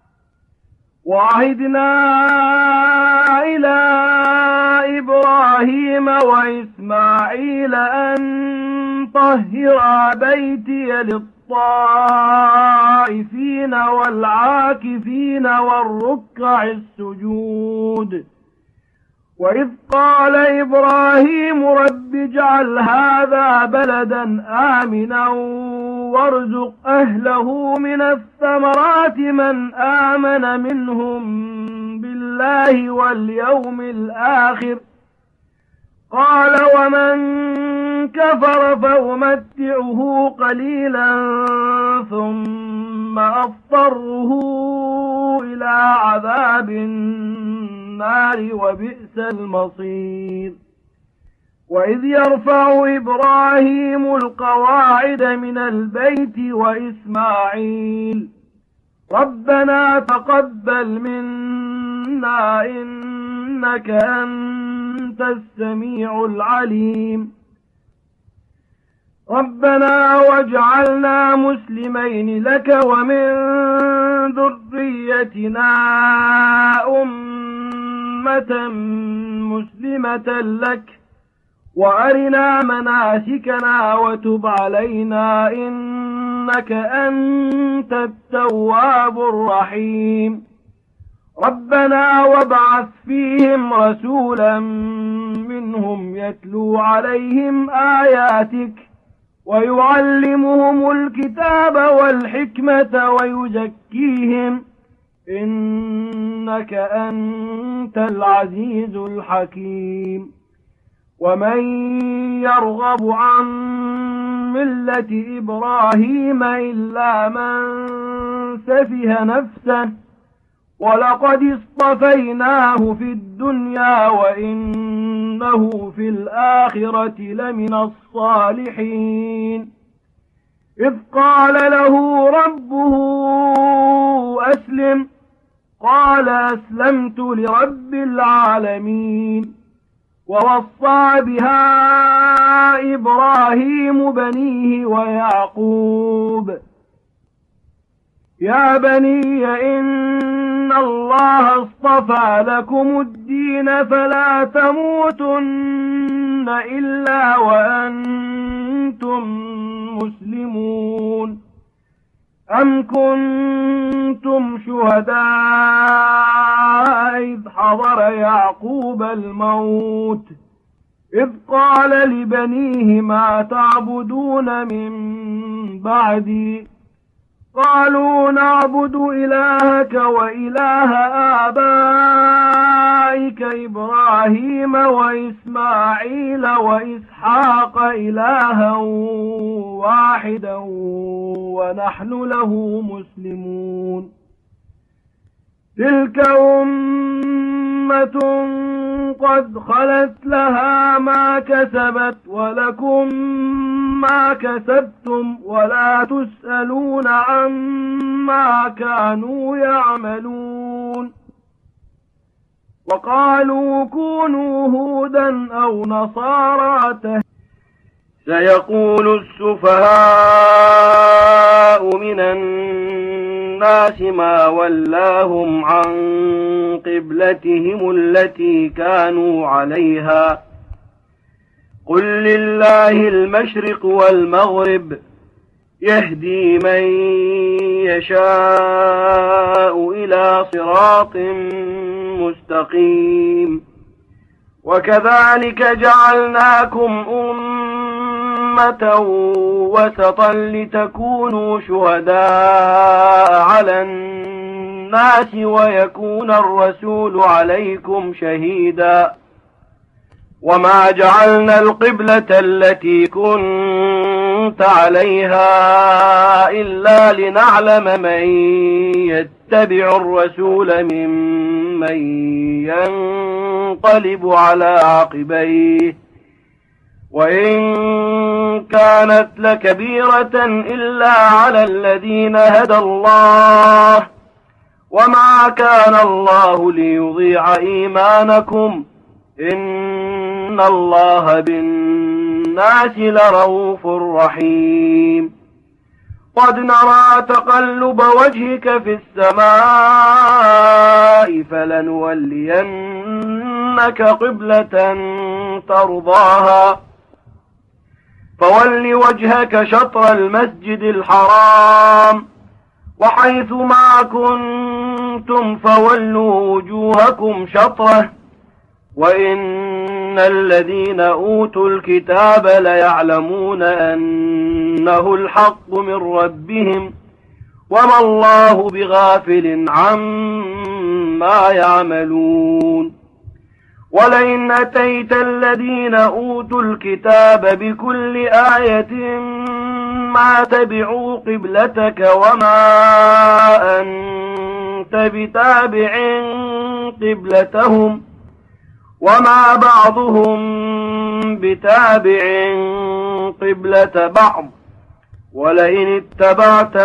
وعهدنا إلى إبراهيم وإسماعيل أن طهرا بيتي للطائفين والعاكفين والركع السجود وإذ قال إبراهيم رب اجعل هذا بلدا آمنا وارزق أهله من الثمرات من آمن منهم بالله بالله واليوم الآخر. قال ومن كفر فأمتعه قليلا ثم أضطره إلى عذاب النار وبئس المصير. وإذ يرفع إبراهيم القواعد من البيت وإسماعيل ربنا تقبل منا إنك أنت السميع العليم. ربنا واجعلنا مسلمين لك ومن ذريتنا أمة مسلمة لك وأرنا مناسكنا وتب علينا إنك أنت التواب الرحيم. ربنا وابعث فيهم رسولا منهم يتلو عليهم آياتك ويعلمهم الكتاب والحكمة ويزكيهم إنك أنت العزيز الحكيم. ومن يرغب عن ملة إبراهيم إلا من سفه نفسه ولقد اصطفيناه في الدنيا وإنه في الآخرة لمن الصالحين. إذ قال له ربه أسلم قال أسلمت لرب العالمين. ووصى بها إبراهيم بنيه ويعقوب يا بني إن الله اصطفى لكم الدين فلا تموتن إلا وأنتم مسلمون. أم كنتم شهداء إذ حضر يعقوب الموت إذ قال لبنيه ما تعبدون من بعدي قالوا نعبد إلهك وإله آبائك إبراهيم وإسماعيل وإسحاق إلها واحدا ونحن له مسلمون. تلك أمة قد خلت لها ما كسبت ولكم ما كسبتم ولا تسألون عما كانوا يعملون. وقالوا كونوا هودا أو نصارى تهتدوا. سيقول السفهاء من الناس ما ولاهم عن قبلتهم التي كانوا عليها قل لله المشرق والمغرب يهدي من يشاء إلى صراط مستقيم. وكذلك جعلناكم أمة وسطا لتكونوا شهداء على الناس ويكون الرسول عليكم شهيدا. وما جعلنا القبلة التي كنت عليها إلا لنعلم من يتبع الرسول ممن ينقلب على عقبيه وإن كانت لكبيرة إلا على الذين هدى الله وما كان الله ليضيع إيمانكم إن الله بالناس لرؤوف رحيم. قد نرى تقلب وجهك في السماء فلنولينك قبلة ترضاها فول وجهك شطر المسجد الحرام وحيث ما كنتم فولوا وجوهكم شطره وإن الذين أوتوا الكتاب ليعلمون أنه الحق من ربهم وما الله بغافل عما ما يعملون ولئن أتيت الذين أوتوا الكتاب بكل آية ما تبعوا قبلتك وما أنت بتابع قبلتهم وما بعضهم بتابع قبلة بعض ولئن اتبعت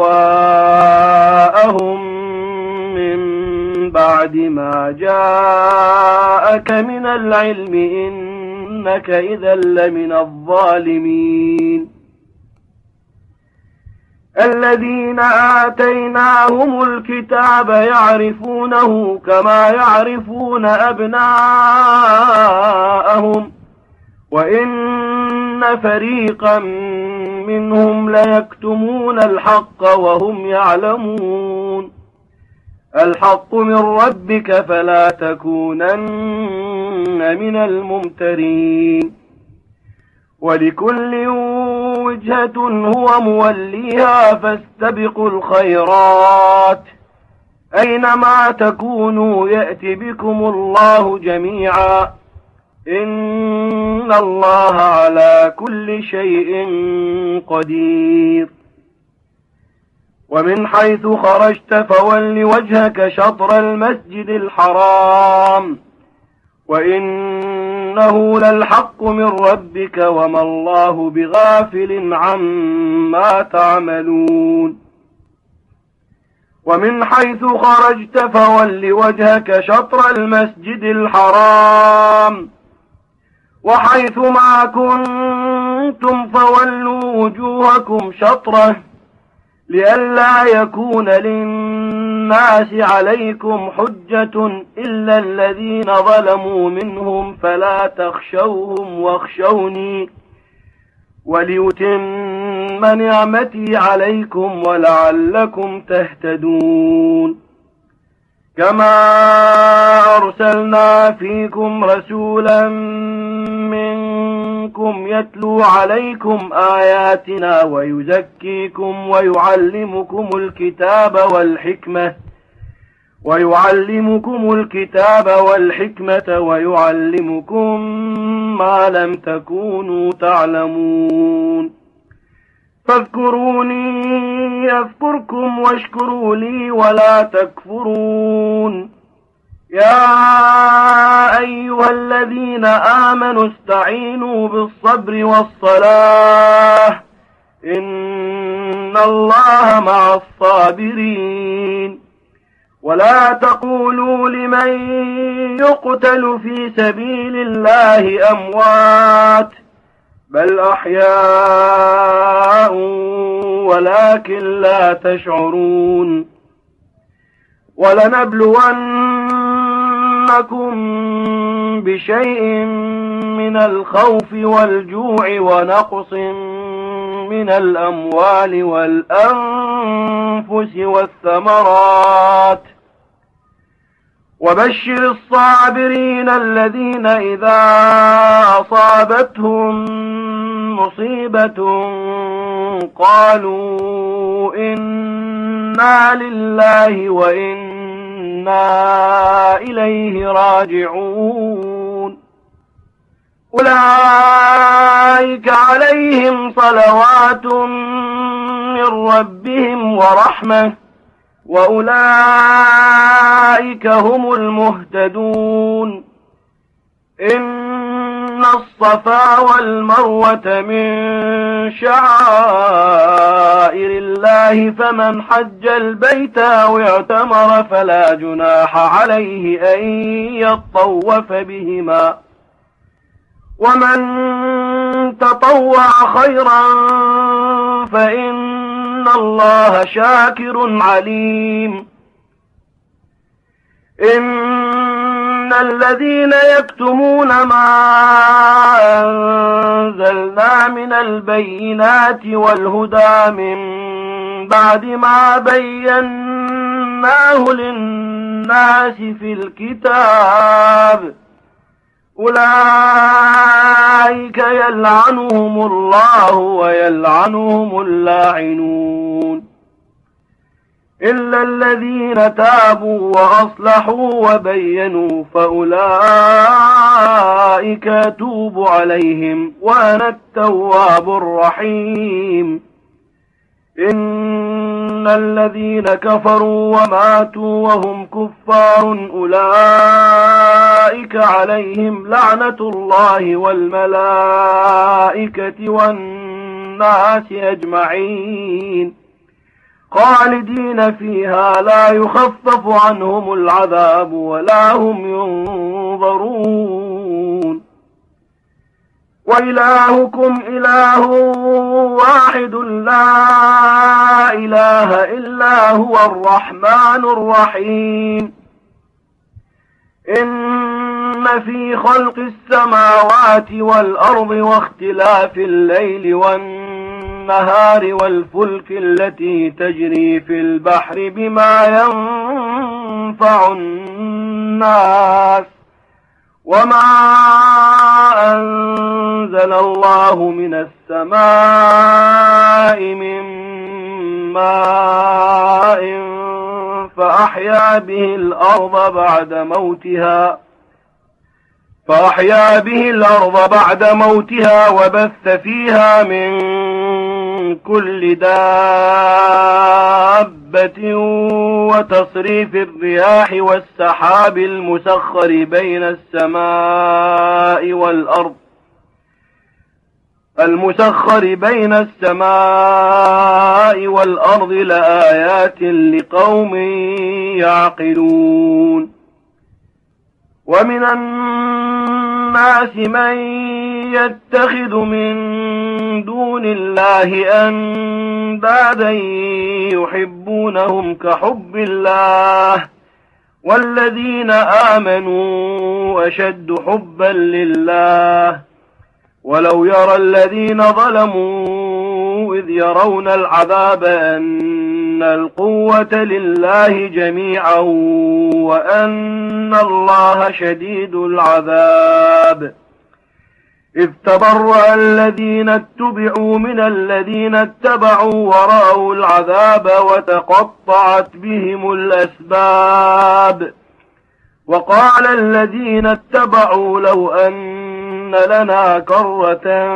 أهواءهم من بعد ما جاءك من العلم إنك إذا لمن الظالمين الذين آتيناهم الكتاب يعرفونه كما يعرفون أبناءهم وإن فريقا منهم ليكتمون الحق وهم يعلمون الحق من ربك فلا تكونن من الممترين ولكل وجهة هو موليها فاستبقوا الخيرات أينما تكونوا يأتي بكم الله جميعا إن الله على كل شيء قدير ومن حيث خرجت فول وجهك شطر المسجد الحرام وإنه للحق من ربك وما الله بغافل عما تعملون ومن حيث خرجت فول وجهك شطر المسجد الحرام وحيث ما كنتم فولوا وجوهكم شطره لئلا يكون للناس عليكم حجة إلا الذين ظلموا منهم فلا تخشوهم واخشوني وليتم نعمتي عليكم ولعلكم تهتدون كما أرسلنا فيكم رسولا منكم يتلو عليكم آياتنا ويزكيكم ويعلمكم الكتاب والحكمة ويعلمكم الكتاب والحكمة ويعلمكم ما لم تكونوا تعلمون فاذكروني يذكركم واشكروا لي ولا تكفرون يا أيها الذين آمنوا استعينوا بالصبر والصلاة إن الله مع الصابرين ولا تقولوا لمن يقتل في سبيل الله أموات بل أحياء ولكن لا تشعرون ولنبلونكم بشيء من الخوف والجوع ونقص من الأموال والأنفس والثمرات وبشر الصابرين الذين إذا أصابتهم مصيبة قالوا إنا لله وإنا إليه راجعون أولئك عليهم صلوات من ربهم ورحمة وأولئك هم المهتدون إن الصفا والمروة من شعائر الله فمن حج البيت أو اعتمر فلا جناح عليه أن يطوف بهما ومن تطوع خيرا فإن الله شاكر عليم إن الذين يكتمون ما أنزلنا من البينات والهدى من بعد ما بيناه للناس في الكتاب أولئك يلعنهم الله ويلعنهم اللاعنون إلا الذين تابوا وأصلحوا وبينوا فأولئك أتوب عليهم وأنا التواب الرحيم. إن الذين كفروا وماتوا وهم كفار أولئك عليهم لعنة الله والملائكة والناس أجمعين خالدين فيها لا يخفف عنهم العذاب ولا هم ينظرون. وإلهكم إله واحد لا إله إلا هو الرحمن الرحيم. إن في خلق السماوات والأرض واختلاف الليل والنهار والفلك التي تجري في البحر بما ينفع الناس وما أنزل الله من السماء من ماء فأحيا به الأرض بعد موتها فأحيا به الأرض بعد موتها وبث فيها من كل دابة وتصريف الرياح والسحاب المسخر بين السماء والأرض المسخر بين السماء والأرض لآيات لقوم يعقلون. ومن الناس من يتخذ من دون الله أندادا يحبونهم كحب الله والذين آمنوا أشد حبا لله ولو يرى الذين ظلموا إذ يرون العذاب أن القوة لله جميعا وأن الله شديد العذاب. إذ تبرأ الذين اتبعوا من الذين اتبعوا ورأوا العذاب وتقطعت بهم الأسباب. وقال الذين اتبعوا لو أن لنا كرة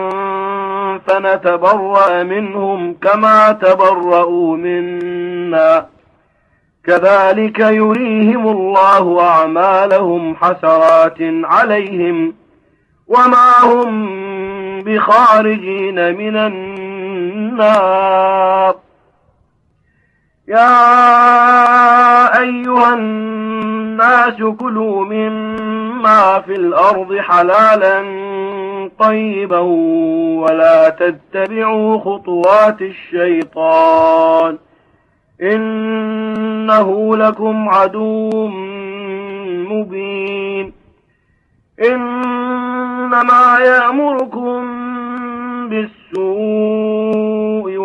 فنتبرأ منهم كما تبرأوا منا كذلك يريهم الله أعمالهم حسرات عليهم وما هم بخارجين من النار. يا أيها الناس كلوا مما في الأرض حلالا طيبا ولا تتبعوا خطوات الشيطان إنه لكم عدو مبين. إنما يأمركم بالسوء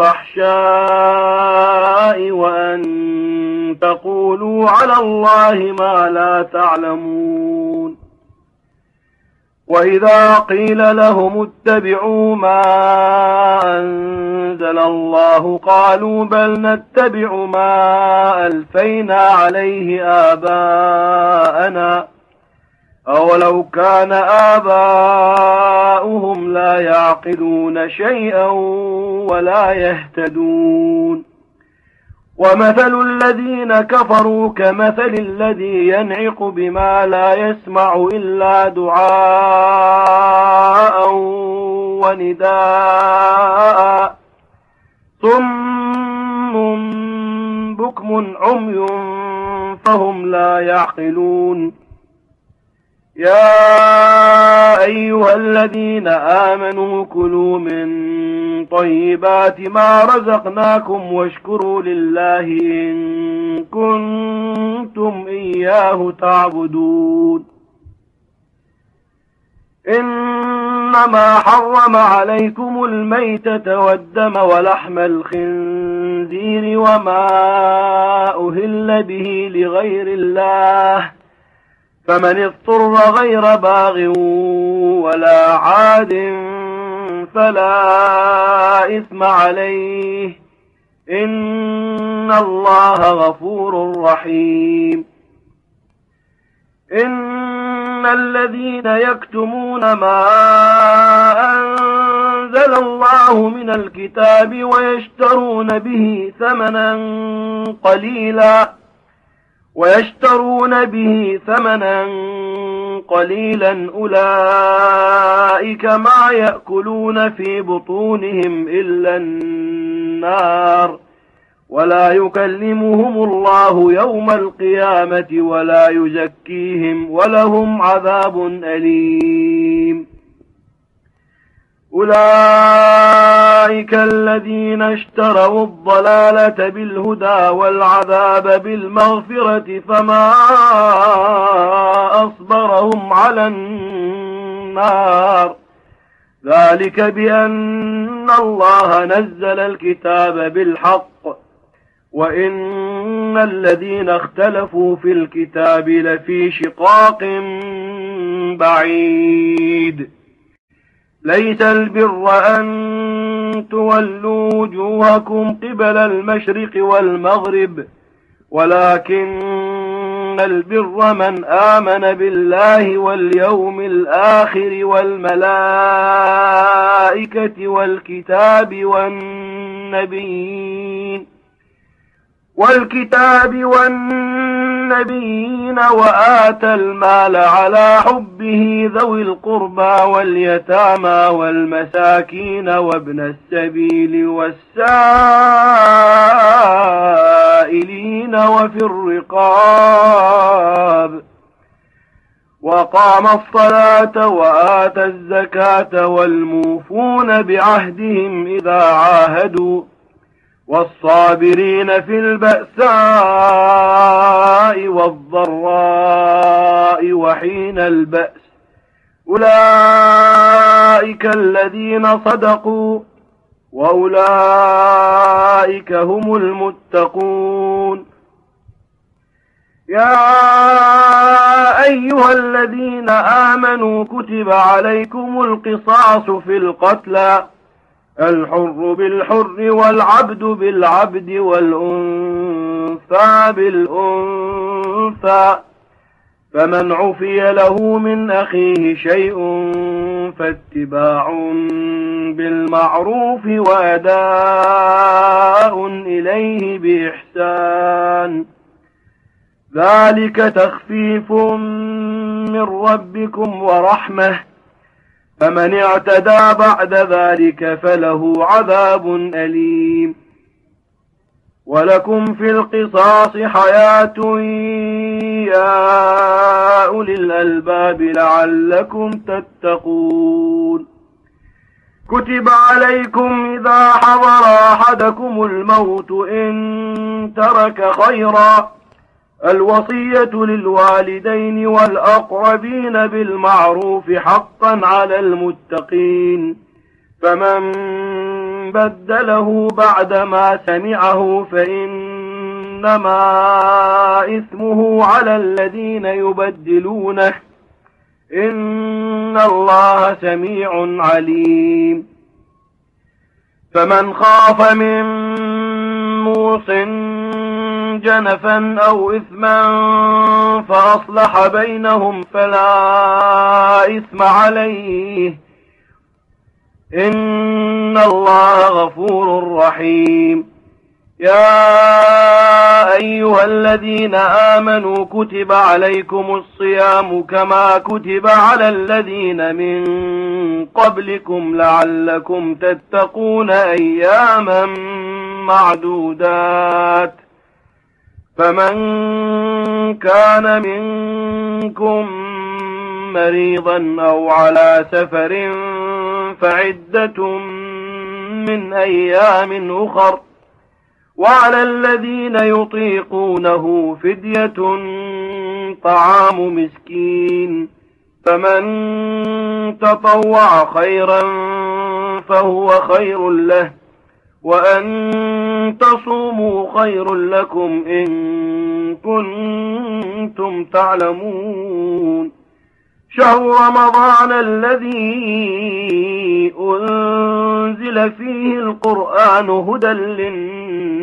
والفحشاء وأن تقولوا على الله ما لا تعلمون. وإذا قيل لهم اتبعوا ما أنزل الله قالوا بل نتبع ما ألفينا عليه آباءنا أولو كان آباؤهم لا يعقلون شيئا ولا يهتدون. ومثل الذين كفروا كمثل الذي ينعق بما لا يسمع إلا دعاء ونداء صم بكم عمي فهم لا يعقلون. يا أيها الذين آمنوا كلوا من طيبات ما رزقناكم واشكروا لله إن كنتم إياه تعبدون. إنما حرم عليكم الميتة والدم ولحم الخنزير وما أهل به لغير الله فمن اضطر غير باغ ولا عاد فلا إثم عليه إن الله غفور رحيم. إن الذين يكتمون ما أنزل الله من الكتاب ويشترون به ثمنا قليلا ويشترون به ثمنا قليلا أولئك ما يأكلون في بطونهم إلا النار ولا يكلمهم الله يوم القيامة ولا يزكيهم ولهم عذاب أليم. أولئك الذين اشتروا الضلالة بالهدى والعذاب بالمغفرة فما أصبرهم على النار ذلك بأن الله نزل الكتاب بالحق وإن الذين اختلفوا في الكتاب لفي شقاق بعيد. ليس البر أن تولوا وجوهكم قبل المشرق والمغرب ولكن البر من آمن بالله واليوم الآخر والملائكة والكتاب والنبيين والكتاب والنبيين وآتى المال على حبه ذوي القربى واليتامى والمساكين وابن السبيل والسائلين وفي الرقاب وقام الصلاة وآتى الزكاة والموفون بعهدهم إذا عاهدوا والصابرين في البأساء والضراء وحين البأس أولئك الذين صدقوا وأولئك هم المتقون. يا أيها الذين آمنوا كتب عليكم القصاص في القتلى الحر بالحر والعبد بالعبد والأنثى بالأنثى فمن عفي له من أخيه شيء فاتباع بالمعروف وأداء إليه بإحسان ذلك تخفيف من ربكم ورحمة فمن اعتدى بعد ذلك فله عذاب أليم. ولكم في القصاص حياة يا أولي الألباب لعلكم تتقون. كتب عليكم إذا حضر أحدكم الموت إن ترك خيرا الوصية للوالدين والأقربين بالمعروف حقا على المتقين فمن بدله بعدما سمعه فإنما إثمه على الذين يبدلونه إن الله سميع عليم. فمن خاف من موص جنفا أو إثما فأصلح بينهم فلا إثم عليه إن الله غفور رحيم. يا أيها الذين آمنوا كتب عليكم الصيام كما كتب على الذين من قبلكم لعلكم تتقون أياما معدودات فمن كان منكم مريضا أو على سفر فعدة من أيام أخر وعلى الذين يطيقونه فدية طعام مسكين فمن تطوع خيرا فهو خير له وأن تصوموا خير لكم إن كنتم تعلمون. شهر رمضان الذي أنزل فيه القرآن هدى للناس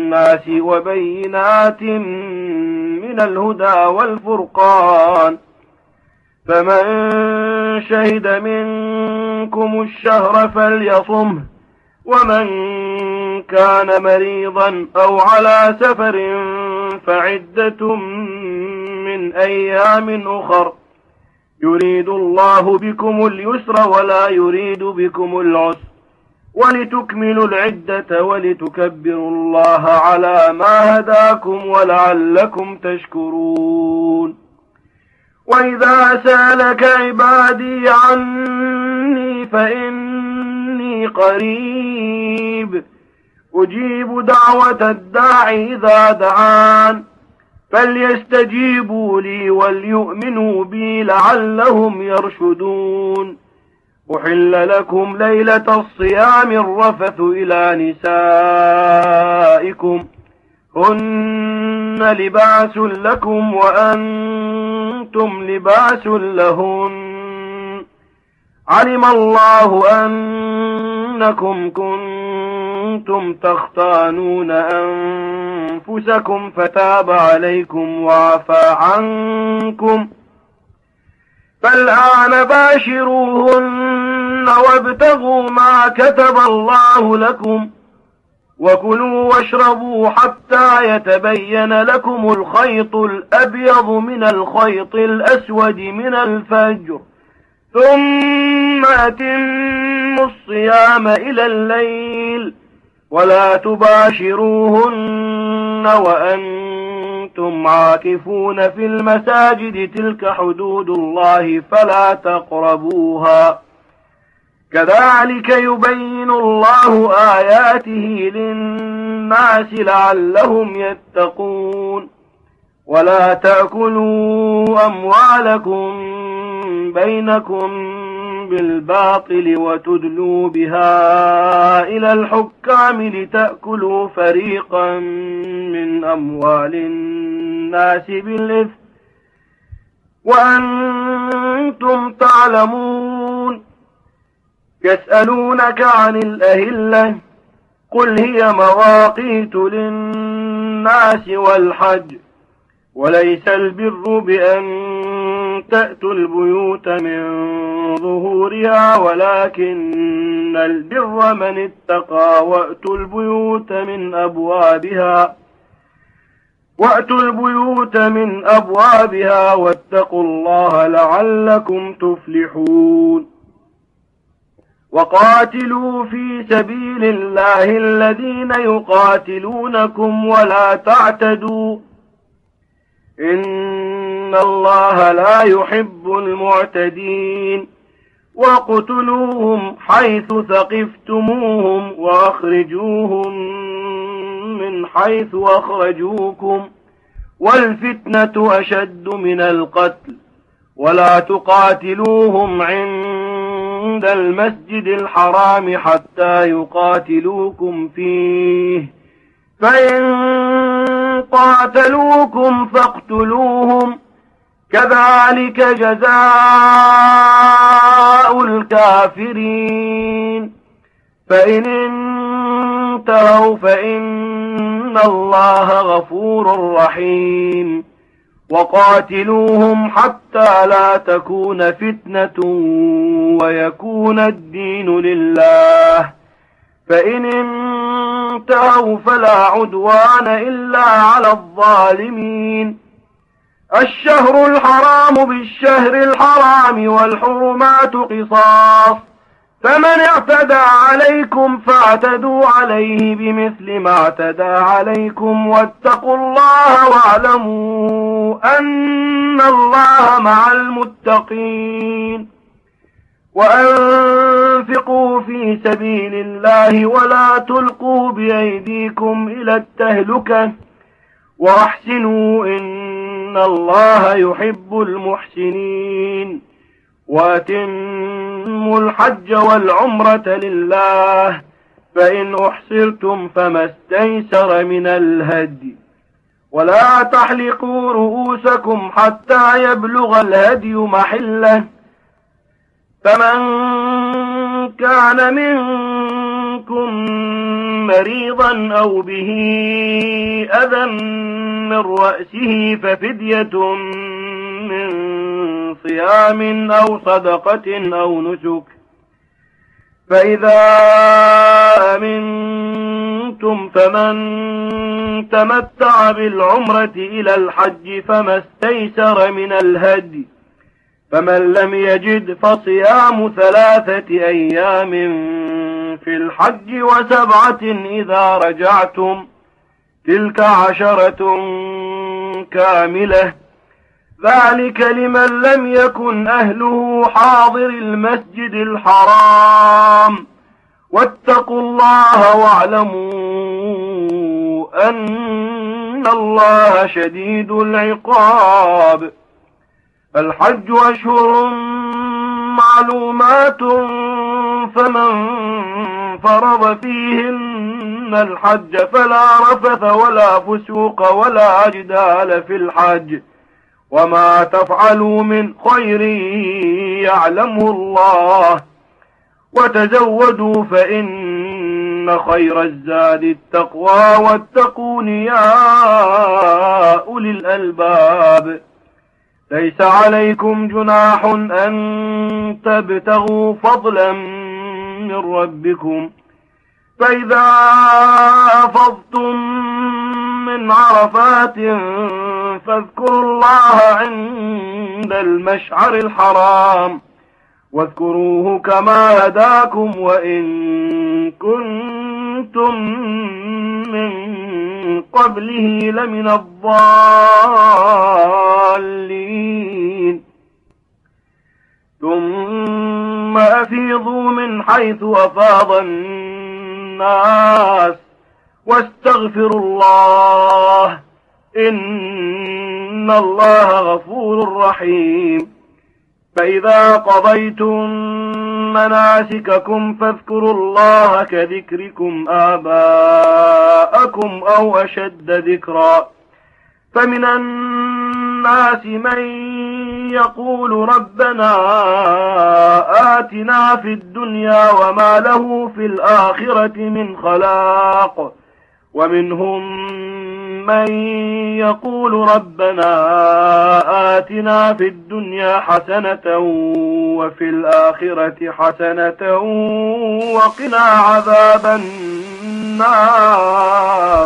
للناس وبينات من الهدى والفرقان، فمن شهد منكم الشهر فليصمه، ومن كان مريضا أو على سفر فعدة من أيام أخر، يريد الله بكم اليسر ولا يريد بكم العسر، ولتكملوا العدة ولتكبروا الله على ما هداكم ولعلكم تشكرون. وإذا سألك عبادي عني فإني قريب أجيب دعوة الداعي إذا دعان، فليستجيبوا لي وليؤمنوا بي لعلهم يرشدون. أحل لكم ليلة الصيام الرفث إلى نسائكم، هن لباس لكم وأنتم لباس لهن، علم الله أنكم كنتم تختانون أنفسكم فتاب عليكم وعفى عنكم، فالآن باشروهن وابتغوا ما كتب الله لكم، وكلوا واشربوا حتى يتبين لكم الخيط الأبيض من الخيط الأسود من الفجر، ثم أتموا الصيام إلى الليل، ولا تباشروهن وأنتم عاكفون في المساجد، تلك حدود الله فلا تقربوها، كذلك يبين الله آياته للناس لعلهم يتقون. ولا تأكلوا أموالكم بينكم بالباطل وتدلوا بها إلى الحكام لتأكلوا فريقا من أموال الناس بالإثم وأنتم تعلمون. يسألونك عن الأهلة، قل هي مواقيت للناس والحج، وليس البر بأن تأتوا البيوت من ظهورها ولكن البر من اتقى وأتوا البيوت من أبوابها وأتوا البيوت من أبوابها واتقوا الله لعلكم تفلحون. وقاتلوا في سبيل الله الذين يقاتلونكم ولا تعتدوا، إن الله لا يحب المعتدين. وقتلوهم حيث ثقفتموهم وأخرجوهم من حيث أخرجوكم، والفتنة أشد من القتل، ولا تقاتلوهم عند المسجد الحرام حتى يقاتلوكم فيه، فإن قاتلوكم فاقتلوهم، كذلك جزاء الكافرين. فإن انتهوا فإن الله غفور رحيم. وقاتلوهم حتى لا تكون فتنة ويكون الدين لله، فإن انتهوا فلا عدوان إلا على الظالمين. الشهر الحرام بالشهر الحرام والحرمات قصاص، فمن اعتدى عليكم فاعتدوا عليه بمثل ما اعتدى عليكم، واتقوا الله واعلموا أن الله مع المتقين. وأنفقوا في سبيل الله ولا تلقوا بأيديكم إلى التهلكة، وأحسنوا إن الله يحب المحسنين. وأتموا الحج والعمرة لله، فإن أحصرتم فما استيسر من الهدي، ولا تحلقوا رؤوسكم حتى يبلغ الهدي محله، فمن كان منكم مريضا أو به أذى من رأسه ففدية من صيام أو صدقة أو نسك. فإذا أمنتم فمن تمتع بالعمرة إلى الحج فما استيسر من الهدي، فمن لم يجد فصيام ثلاثة أيام في الحج وسبعة إذا رجعتم، تلك عشرة كاملة، ذلك لمن لم يكن أهله حاضر المسجد الحرام. واتقوا الله واعلموا أن الله شديد العقاب. الحج أشهر معلومات، فمن فرض فيهن الحج فلا رفث ولا فسوق ولا جدال في الحج، وما تفعلوا من خير يعلمه الله، وتزودوا فإن خير الزاد التقوى واتقون يا أولي الألباب. ليس عليكم جناح أن تبتغوا فضلا من ربكم، فإذا أفضتم من عرفات فاذكروا الله عند المشعر الحرام، واذكروه كما هداكم وإن كنتم من قبله لمن الضالين. ثم أفيضوا من حيث أفاض الناس واستغفروا الله، إن الله غفور رحيم. فإذا قضيتم مناسككم فاذكروا الله كذكركم آباءكم أو أشد ذكرا. فمن الناس من يقول ربنا آتنا في الدنيا وما له في الآخرة من خلاق، ومنهم من يقول ربنا آتنا في الدنيا حسنة وفي الآخرة حسنة وقنا عذاب النار.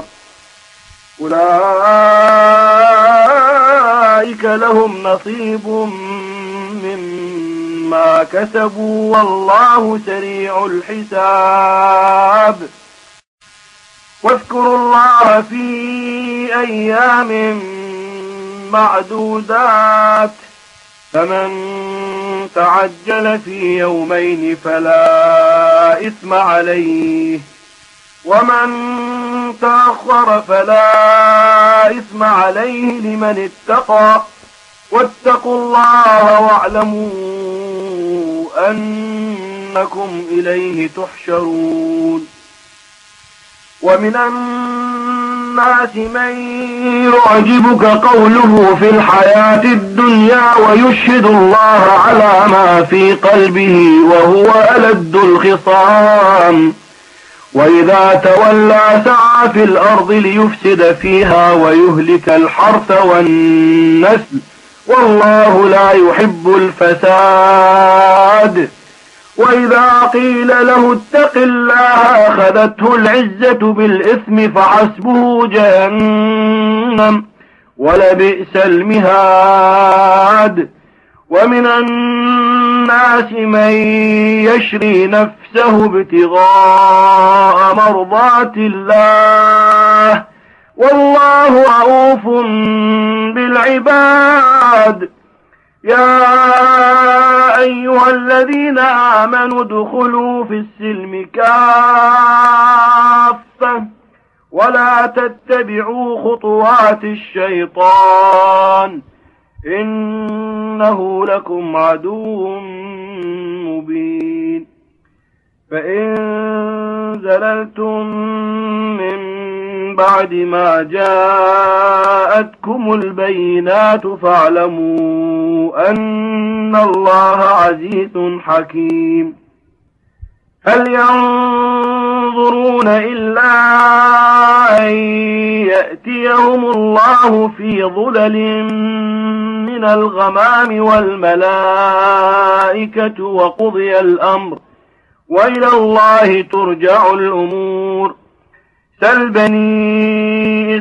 أولئك لهم نصيب مما كسبوا والله سريع الحساب. واذكروا الله في أيام معدودات، فمن تعجل في يومين فلا إثم عليه، ومن تأخر فلا إثم عليه لمن اتقى. واتقوا الله واعلموا أنكم إليه تحشرون. ومن الناس من يعجبك قوله في الحياة الدنيا ويشهد الله على ما في قلبه وهو ألد الخصام، وإذا تولى سعى في الأرض ليفسد فيها ويهلك الحرث والنسل، والله لا يحب الفساد. وإذا قيل له اتق الله أخذته العزة بالإثم فحسبه جهنم ولبئس المهاد. ومن الناس من يشري نفسه ابتغاء مرضات الله، والله رؤوف بالعباد. يا أيها الذين آمنوا ادخلوا في السلم كافة ولا تتبعوا خطوات الشيطان، إنه لكم عدو مبين. فإن زللتم من بعد ما جاءتكم البينات فاعلموا أن الله عزيز حكيم. هل ينظرون ينظرون إلا أن يأتيهم الله في ظلل من الغمام والملائكة وقضي الأمر وإلى الله ترجع الأمور. سل بني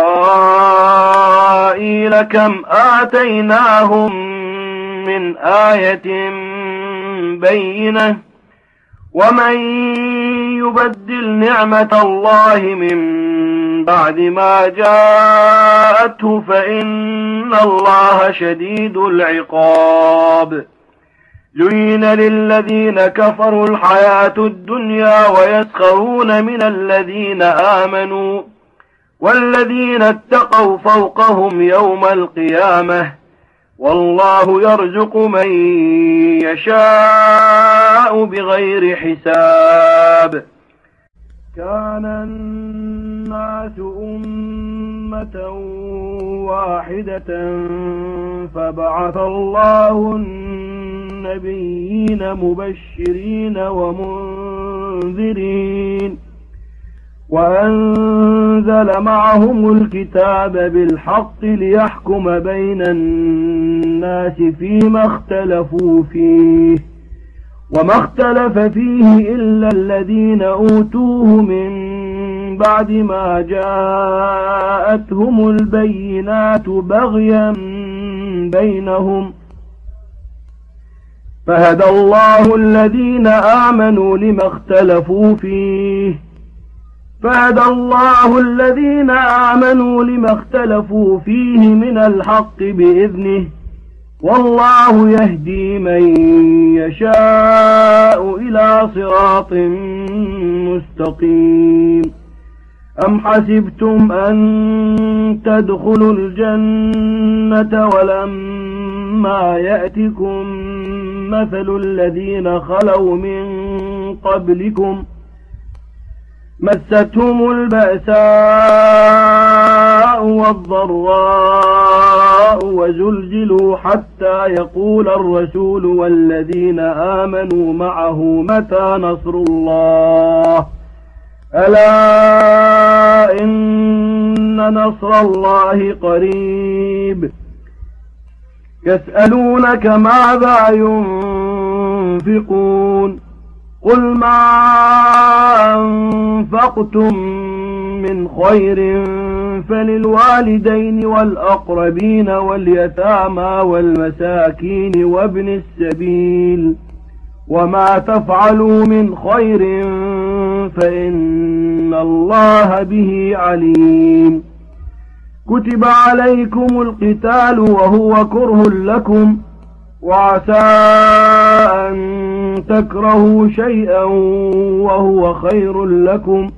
إسرائيل كم آتيناهم من آية بينة ومن يبدل نعمة الله من بعد ما جاءته فإن الله شديد العقاب. زين للذين كفروا الحياة الدنيا ويسخرون من الذين آمنوا والذين اتقوا فوقهم يوم القيامة والله يرزق من يشاء بغير حساب. كان الناس أمة واحدة فبعث الله النبيين مبشرين ومنذرين وأنزل معهم الكتاب بالحق ليحكم بين الناس فيما اختلفوا فيه وما اختلف فيه إلا الذين أوتوه من بعد ما جاءتهم البينات بغيا بينهم فهدى الله الذين آمنوا لما اختلفوا فيه فهدى الله الذين آمنوا لما اختلفوا فيه من الحق بإذنه والله يهدي من يشاء إلى صراط مستقيم. أم حسبتم أن تدخلوا الجنة ولما يأتكم مثل الذين خلوا من قبلكم مستهم البأساء والضراء وزلزلوا حتى يقول الرسول والذين آمنوا معه متى نصر الله ألا إن نصر الله قريب. يسألونك ماذا ينفقون قل ما أنفقتم من خير فللوالدين والأقربين واليتامى والمساكين وابن السبيل وما تفعلوا من خير فإن الله به عليم. كتب عليكم القتال وهو كره لكم وعسى أن تكرهوا شيئا وهو خير لكم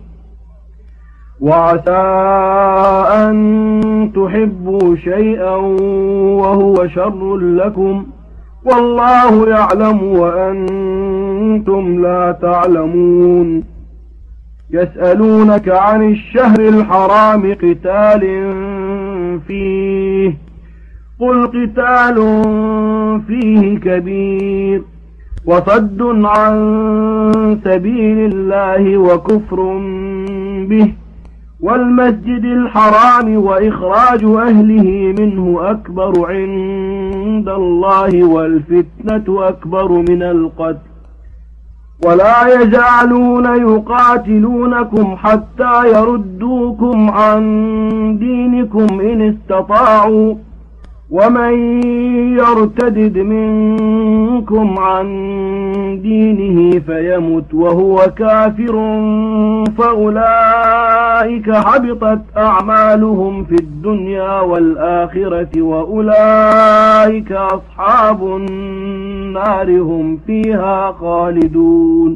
وعسى أن تحبوا شيئا وهو شر لكم والله يعلم وأنتم لا تعلمون. يسألونك عن الشهر الحرام قتال فيه قل قتال فيه كبير وصد عن سبيل الله وكفر به والمسجد الحرام وإخراج أهله منه أكبر عند الله والفتنة أكبر من القتل ولا يزالون يقاتلونكم حتى يردوكم عن دينكم إن استطاعوا ومن يرتدد منكم عن دينه فيمت وهو كافر فأولئك حبطت أعمالهم في الدنيا والآخرة وأولئك أصحاب النار هم فيها خالدون.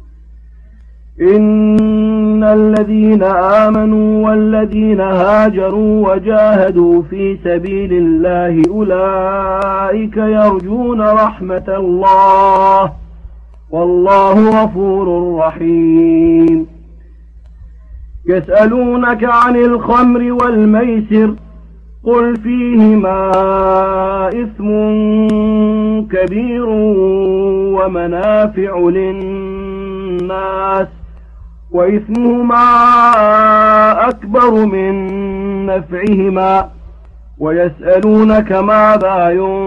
إن الذين آمنوا والذين هاجروا وجاهدوا في سبيل الله أولئك يرجون رحمة الله والله غفور رحيم. يسألونك عن الخمر والميسر قل فيهما إثم كبير ومنافع للناس وإثمهما أكبر من نفعهما ويسألونك ماذا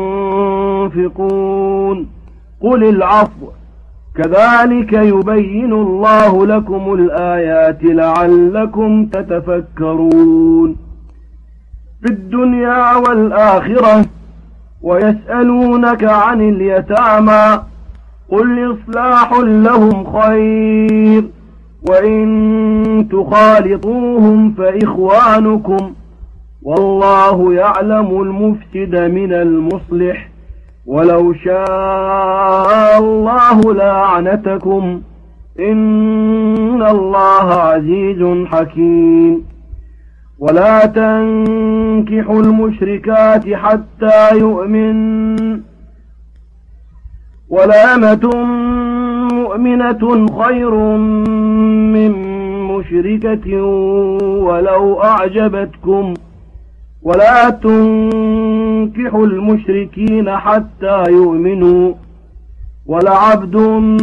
ينفقون قل العفو كذلك يبين الله لكم الآيات لعلكم تتفكرون في الدنيا والآخرة ويسألونك عن اليتامى قل إصلاح لهم خير وإن تخالطوهم فإخوانكم والله يعلم المفسد من المصلح ولو شاء الله لأعنتكم إن الله عزيز حكيم ولا تنكحوا المشركات حتى يؤمن ولأمة مؤمنة خير من مشركة ولو أعجبتكم ولا تنكحوا المشركين حتى يؤمنوا ولعبد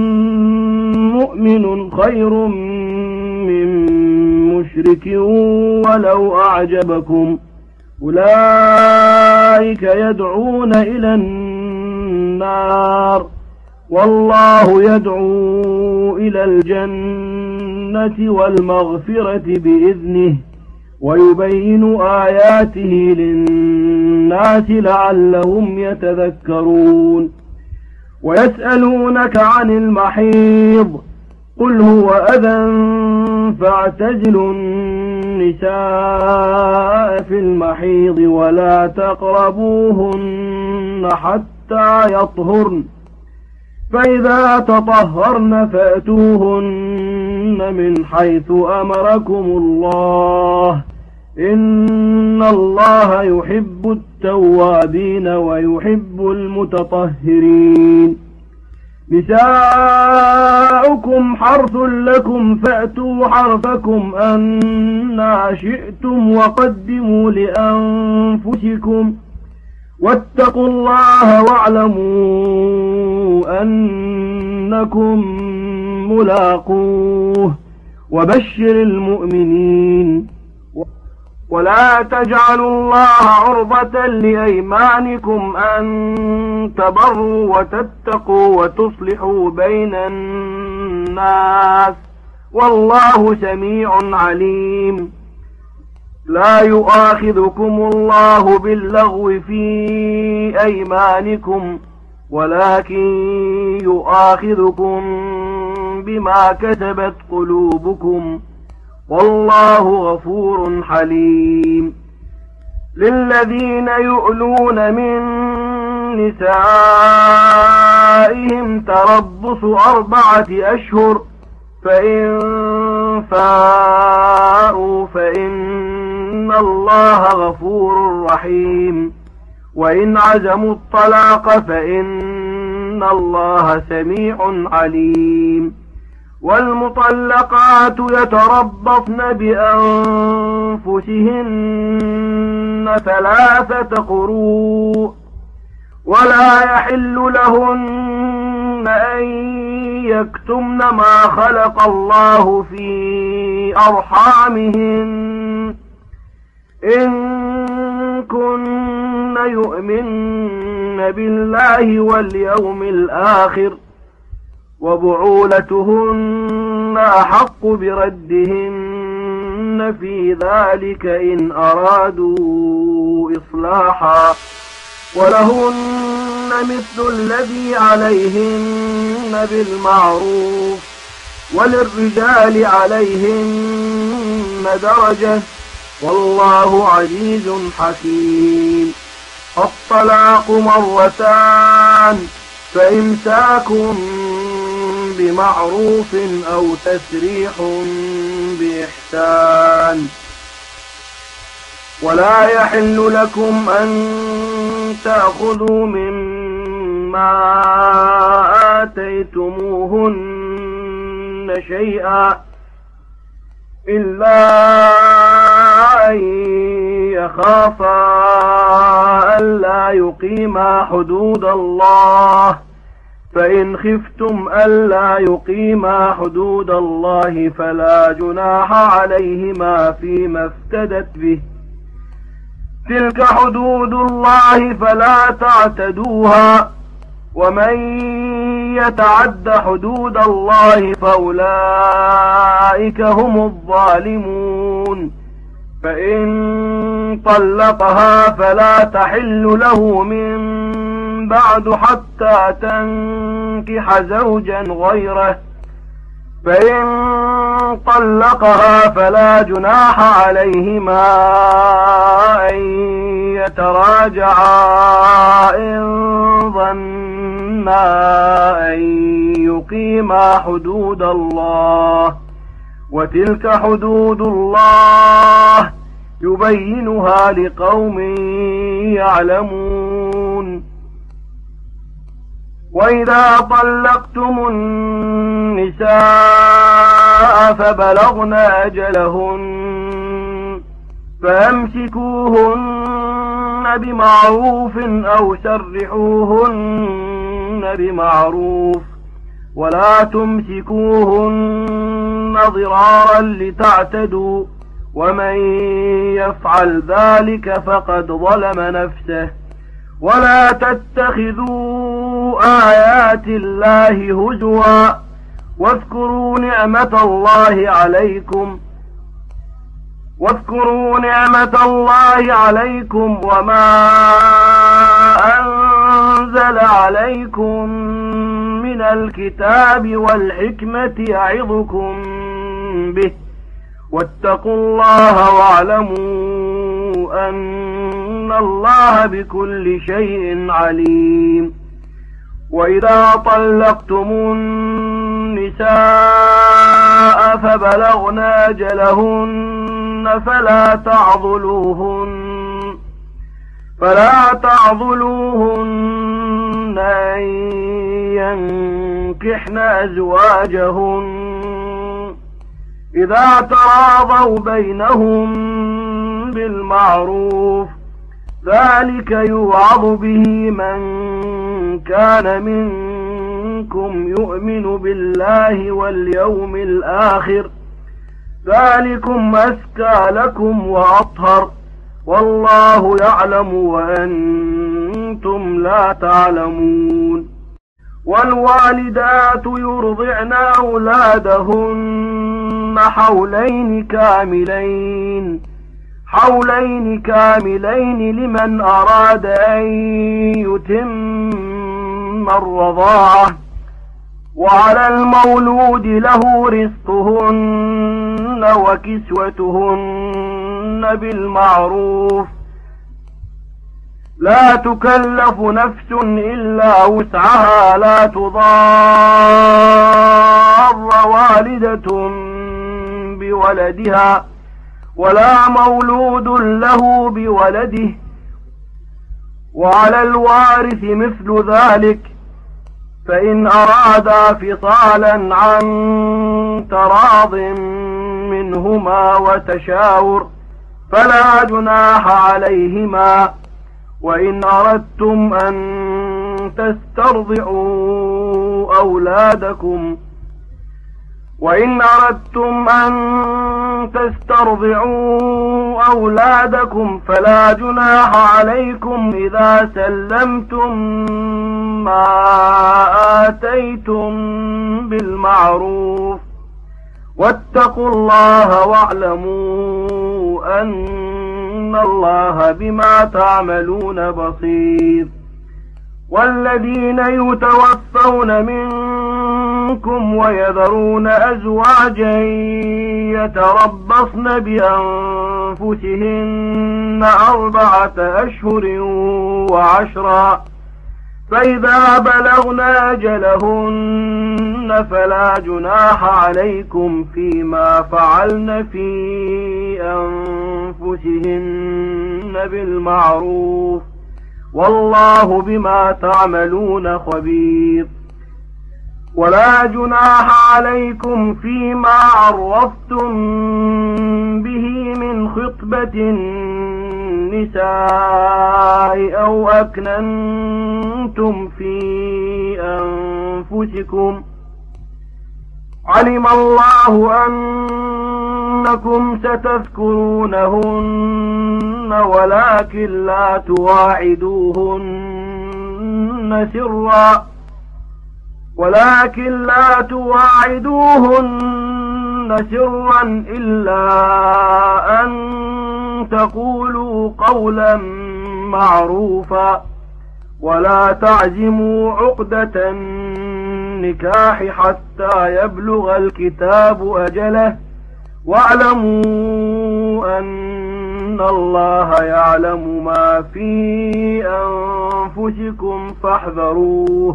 مؤمن خير من مشرك ولو أعجبكم أولئك يدعون إلى النار والله يدعو إلى الجنة والمغفرة بإذنه ويبين آياته للناس لعلهم يتذكرون ويسألونك عن المحيض قل هو أذى فاعتزلوا النساء في المحيض ولا تقربوهن حتى يطهرن فإذا تطهرن فأتوهن من حيث أمركم الله إن الله يحب التوابين ويحب المتطهرين نساؤكم حرث لكم فأتوا حرثكم أنى شئتم وقدموا لأنفسكم واتقوا الله واعلموا أنكم ملاقوه وبشر المؤمنين ولا تجعلوا الله عرضة لأيمانكم أن تبروا وتتقوا وتصلحوا بين الناس والله سميع عليم لا يؤاخذكم الله باللغو في أيمانكم ولكن يؤاخذكم بما كسبت قلوبكم والله غفور حليم للذين يؤلون من نسائهم تربص أربعة أشهر فإن فاءوا فإن الله غفور رحيم وإن عزموا الطلاق فإن الله سميع عليم والمطلقات يتربصن بأنفسهن ثلاثة قروء ولا يحل لهن أن يكتمن ما خلق الله في أرحامهن إن كن يؤمن بالله واليوم الآخر وبعولتهن أحق بردهن في ذلك إن أرادوا إصلاحا ولهن مثل الذي عليهن بالمعروف وللرجال عليهن درجة والله عزيز حكيم الطلاق مرتان فإمساك بمعروف أو تسريح بإحسان ولا يحل لكم أن تأخذوا مما آتيتموهن شيئا إلا أن يخافا ألا يقيما حدود الله فإن خفتم ألا يقيما حدود الله فلا جناح عليهما فيما افتدت به، تلك حدود الله فلا تعتدوها، ومن يتعد حدود الله فأولئك هم الظالمون. فإن طلقها فلا تحل له من بعد حتى تنكح زوجا غيره، فإن طلقها فلا جناح عليهما أن يتراجعا إن ظنا أن يقيما حدود الله، وتلك حدود الله يبينها لقوم يعلمون. وإذا طلقتم النساء فبلغن أجلهن فأمسكوهن بمعروف أو سرحوهن بمعروف، ولا تمسكوهن ضرارا لتعتدوا، ومن يفعل ذلك فقد ظلم نفسه. ولا تتخذوا آيات الله هزوا، واذكروا نعمة الله عليكم واذكروا نعمة الله عليكم وما أنزل عليكم من الكتاب والحكمة يعظكم به، واتقوا الله واعلموا أن الله بكل شيء عليم. وإذا طلقتم النساء فبلغن أجلهن فلا تعضلوهن فلا تعضلوهن أن ينكحن أزواجهن إذا تراضوا بينهم بالمعروف، ذلك يوعظ به من كان منكم يؤمن بالله واليوم الآخر، ذلكم أزكى لكم وأطهر، والله يعلم وأنتم لا تعلمون. والوالدات يرضعن أولادهن حولين كاملين حولين كاملين لمن أراد أن يتم الرضاعة، وعلى المولود له رزقهن وكسوتهن بالمعروف، لا تكلف نفس إلا وسعها، لا تضار والدة بولدها ولا مولود له بولده، وعلى الوارث مثل ذلك، فإن أرادا فصالا عن تراض منهما وتشاور فلا جناح عليهما. وإن أردتم أن تسترضعوا أولادكم وإن أردتم أن تسترضعوا أولادكم فلا جناح عليكم إذا سلمتم ما آتيتم بالمعروف، واتقوا الله واعلموا أن الله بما تعملون بصير. والذين يتوفون منكم ويذرون أزواجا يتربصن بأنفسهن أربعة أشهر وعشرا، فإذا بلغن أجلهن فلا جناح عليكم فيما فعلن في أنفسهن بالمعروف، والله بما تعملون خبير. ولا جناح عليكم فيما عرفتم به من خطبة النساء أو أكننتم في أنفسكم علم الله أنكم ستذكرونهن ولكن لا تواعدوهن سرا ولكن لا تواعدوهن سرا إلا أن تقولوا قولا معروفا ولا تعزموا عقدة النكاح حتى يبلغ الكتاب أجله واعلموا أن الله يعلم ما في أنفسكم فاحذروه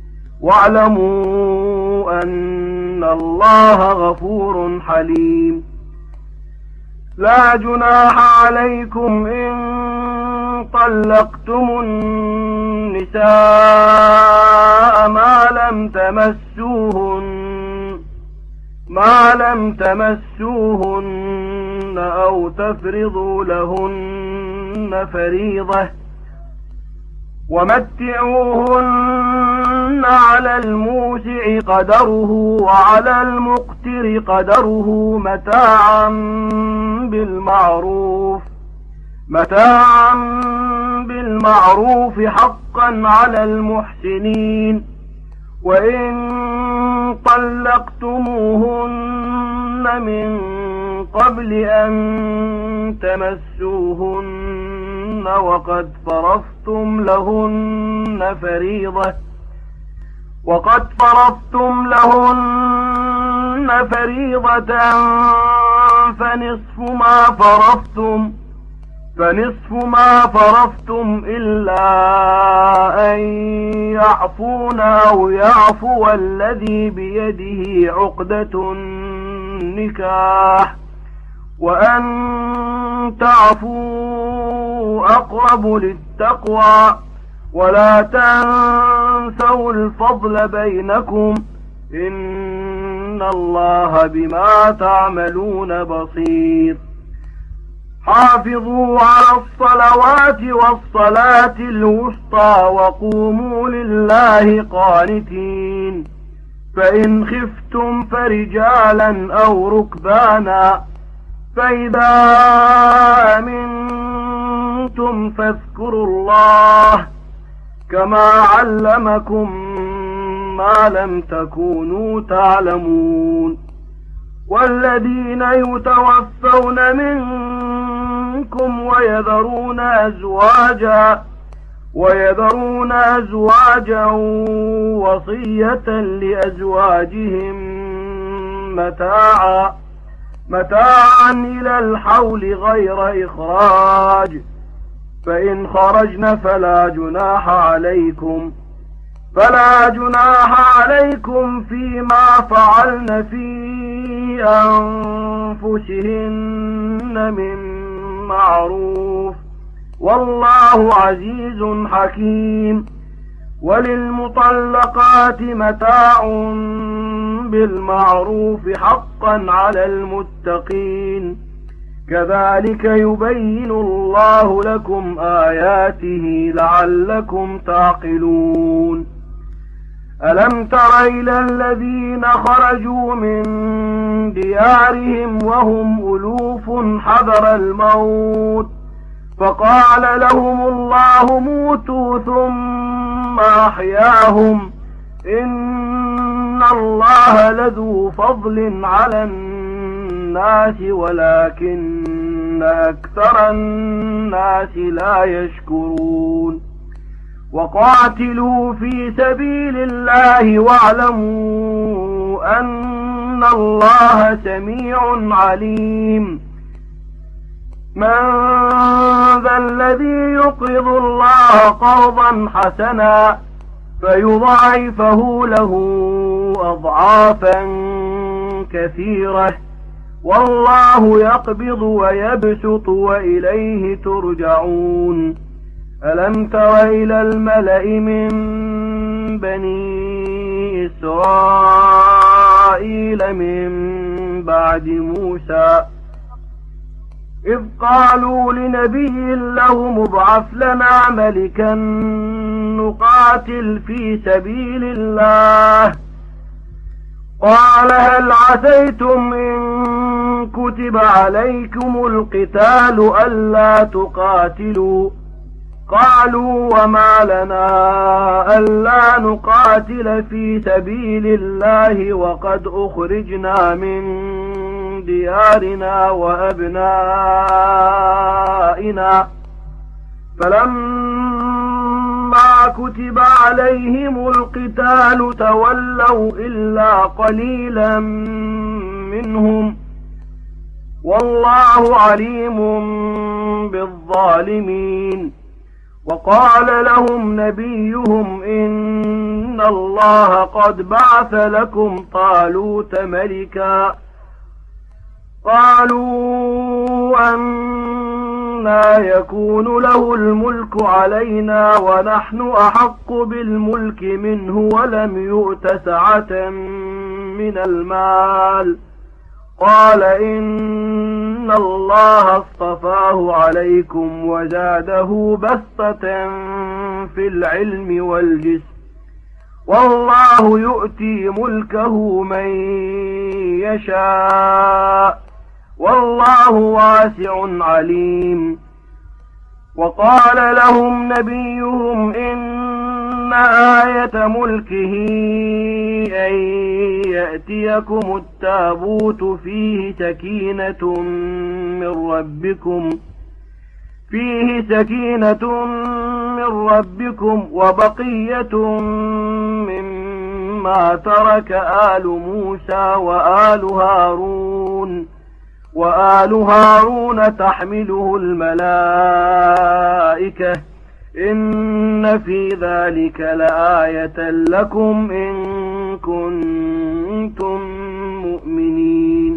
واعلموا أن الله غفور حليم. لا جناح عليكم إن طلقتم النساء ما لم تمسوهن ما لم تمسوهن أو تفرضوا لهن فريضة ومتعوهن على الموسع قدره وعلى المقتر قدره متاعا بالمعروف متاعا بالمعروف حقا على المحسنين. وإن طلقتموهن من قبل أن تمسوهن وقد فرضتم لهن فريضة وقد فرضتم لهن فريضة فنصف ما فرضتم فنصف ما فرضتم إلا أن يعفون أو يعفو الذي بيده عقدة النكاح وأن تعفوا أقرب للتقوى ولا تنسوا الفضل بينكم إن الله بما تعملون بصير. حافظوا على الصلوات والصلاة الوسطى وقوموا لله قانتين. فإن خفتم فرجالا أو ركبانا فإذا أمنتم فاذكروا الله كما علمكم ما لم تكونوا تعلمون. والذين يتوفون منكم ويذرون أزواجا ويذرون أزواجا وصية لأزواجهم متاعا متاعا إلى الحول غير إخراج فإن خرجن فلا جناح عليكم فلا جناح عليكم فيما فعلن في أنفسهن من معروف والله عزيز حكيم. وللمطلقات متاع بالمعروف حقا على المتقين كذلك يبين الله لكم آياته لعلكم تعقلون. ألم تر إلى الذين خرجوا من ديارهم وهم ألوف حذر الموت فقال لهم الله موتوا ثم أحياهم إن الله لذو فضل على الناس ولكن أكثر الناس لا يشكرون. وقاتلوا في سبيل الله واعلموا أن الله سميع عليم. من ذا الذي يقرض الله قرضا حسنا فيضاعفه له أضعافا كثيرة والله يقبض ويبسط وإليه ترجعون. ألم تر إلى الملأ من بني إسرائيل من بعد موسى إذ قالوا لنبي لهم ابعث لنا ملكا نقاتل في سبيل الله قال هل عسيتم إن كتب عليكم القتال ألا تقاتلوا قالوا وما لنا ألا نقاتل في سبيل الله وقد أخرجنا من ديارنا وأبنائنا فلما كتب عليهم القتال تولوا إلا قليلا منهم والله عليم بالظالمين وقال لهم نبيهم إن الله قد بعث لكم طالوت ملكا قالوا أنى يكون له الملك علينا ونحن أحق بالملك منه ولم يؤت سعة من المال قال إن الله اصطفاه عليكم وزاده بسطة في العلم والجسم والله يؤتي ملكه من يشاء والله واسع عليم وقال لهم نبيهم إن آية ملكه أن يأتيكم التابوت فيه سكينة من ربكم فيه سكينة من ربكم وبقية مما ترك آل موسى وآل هارون وآل هارون تحمله الملائكة إن في ذلك لآية لكم إن كنتم مؤمنين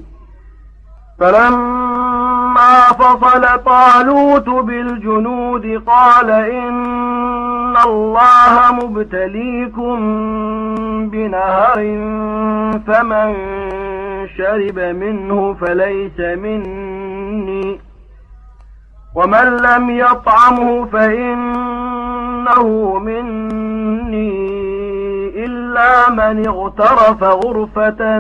فلما فصل طالوت بالجنود قال إن الله مبتليكم بنهر فمن شرب منه فليس مني ومن لم يطعمه فإنه مني إلا من اغترف غرفة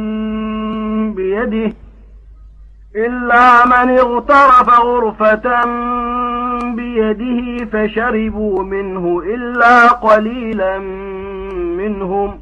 بيده إلا من اغترف غرفة بيده فشربوا منه إلا قليلا منهم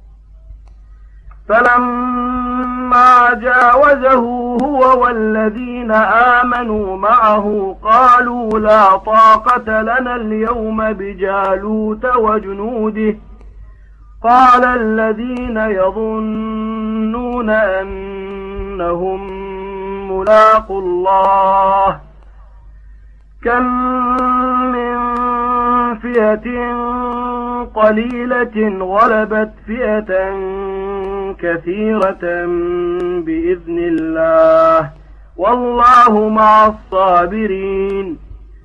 فلما جاوزه هو والذين آمنوا معه قالوا لا طاقة لنا اليوم بجالوت وجنوده قال الذين يظنون أنهم ملاقوا الله كم من فئة قليلة غلبت فئة كثيرة بإذن الله والله مع الصابرين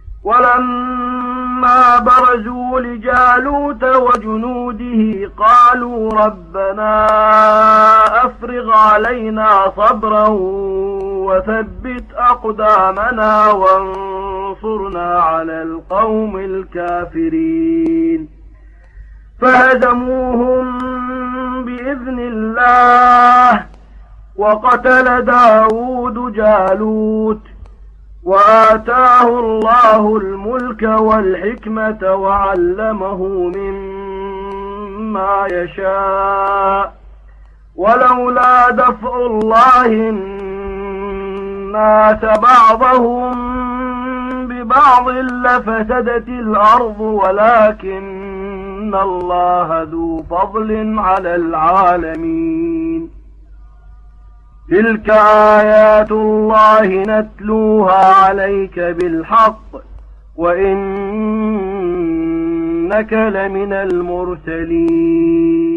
ولما برزوا لجالوت وجنوده قالوا ربنا أفرغ علينا صبرا وثبت أقدامنا وانصرنا على القوم الكافرين فهزموهم بإذن الله وقتل داود جالوت وآتاه الله الملك والحكمة وعلمه مما يشاء ولولا دفع الله الناس بعضهم ببعض لفسدت الأرض ولكن الله ذو فضل على العالمين تلك آيات الله نتلوها عليك بالحق وإنك لمن المرسلين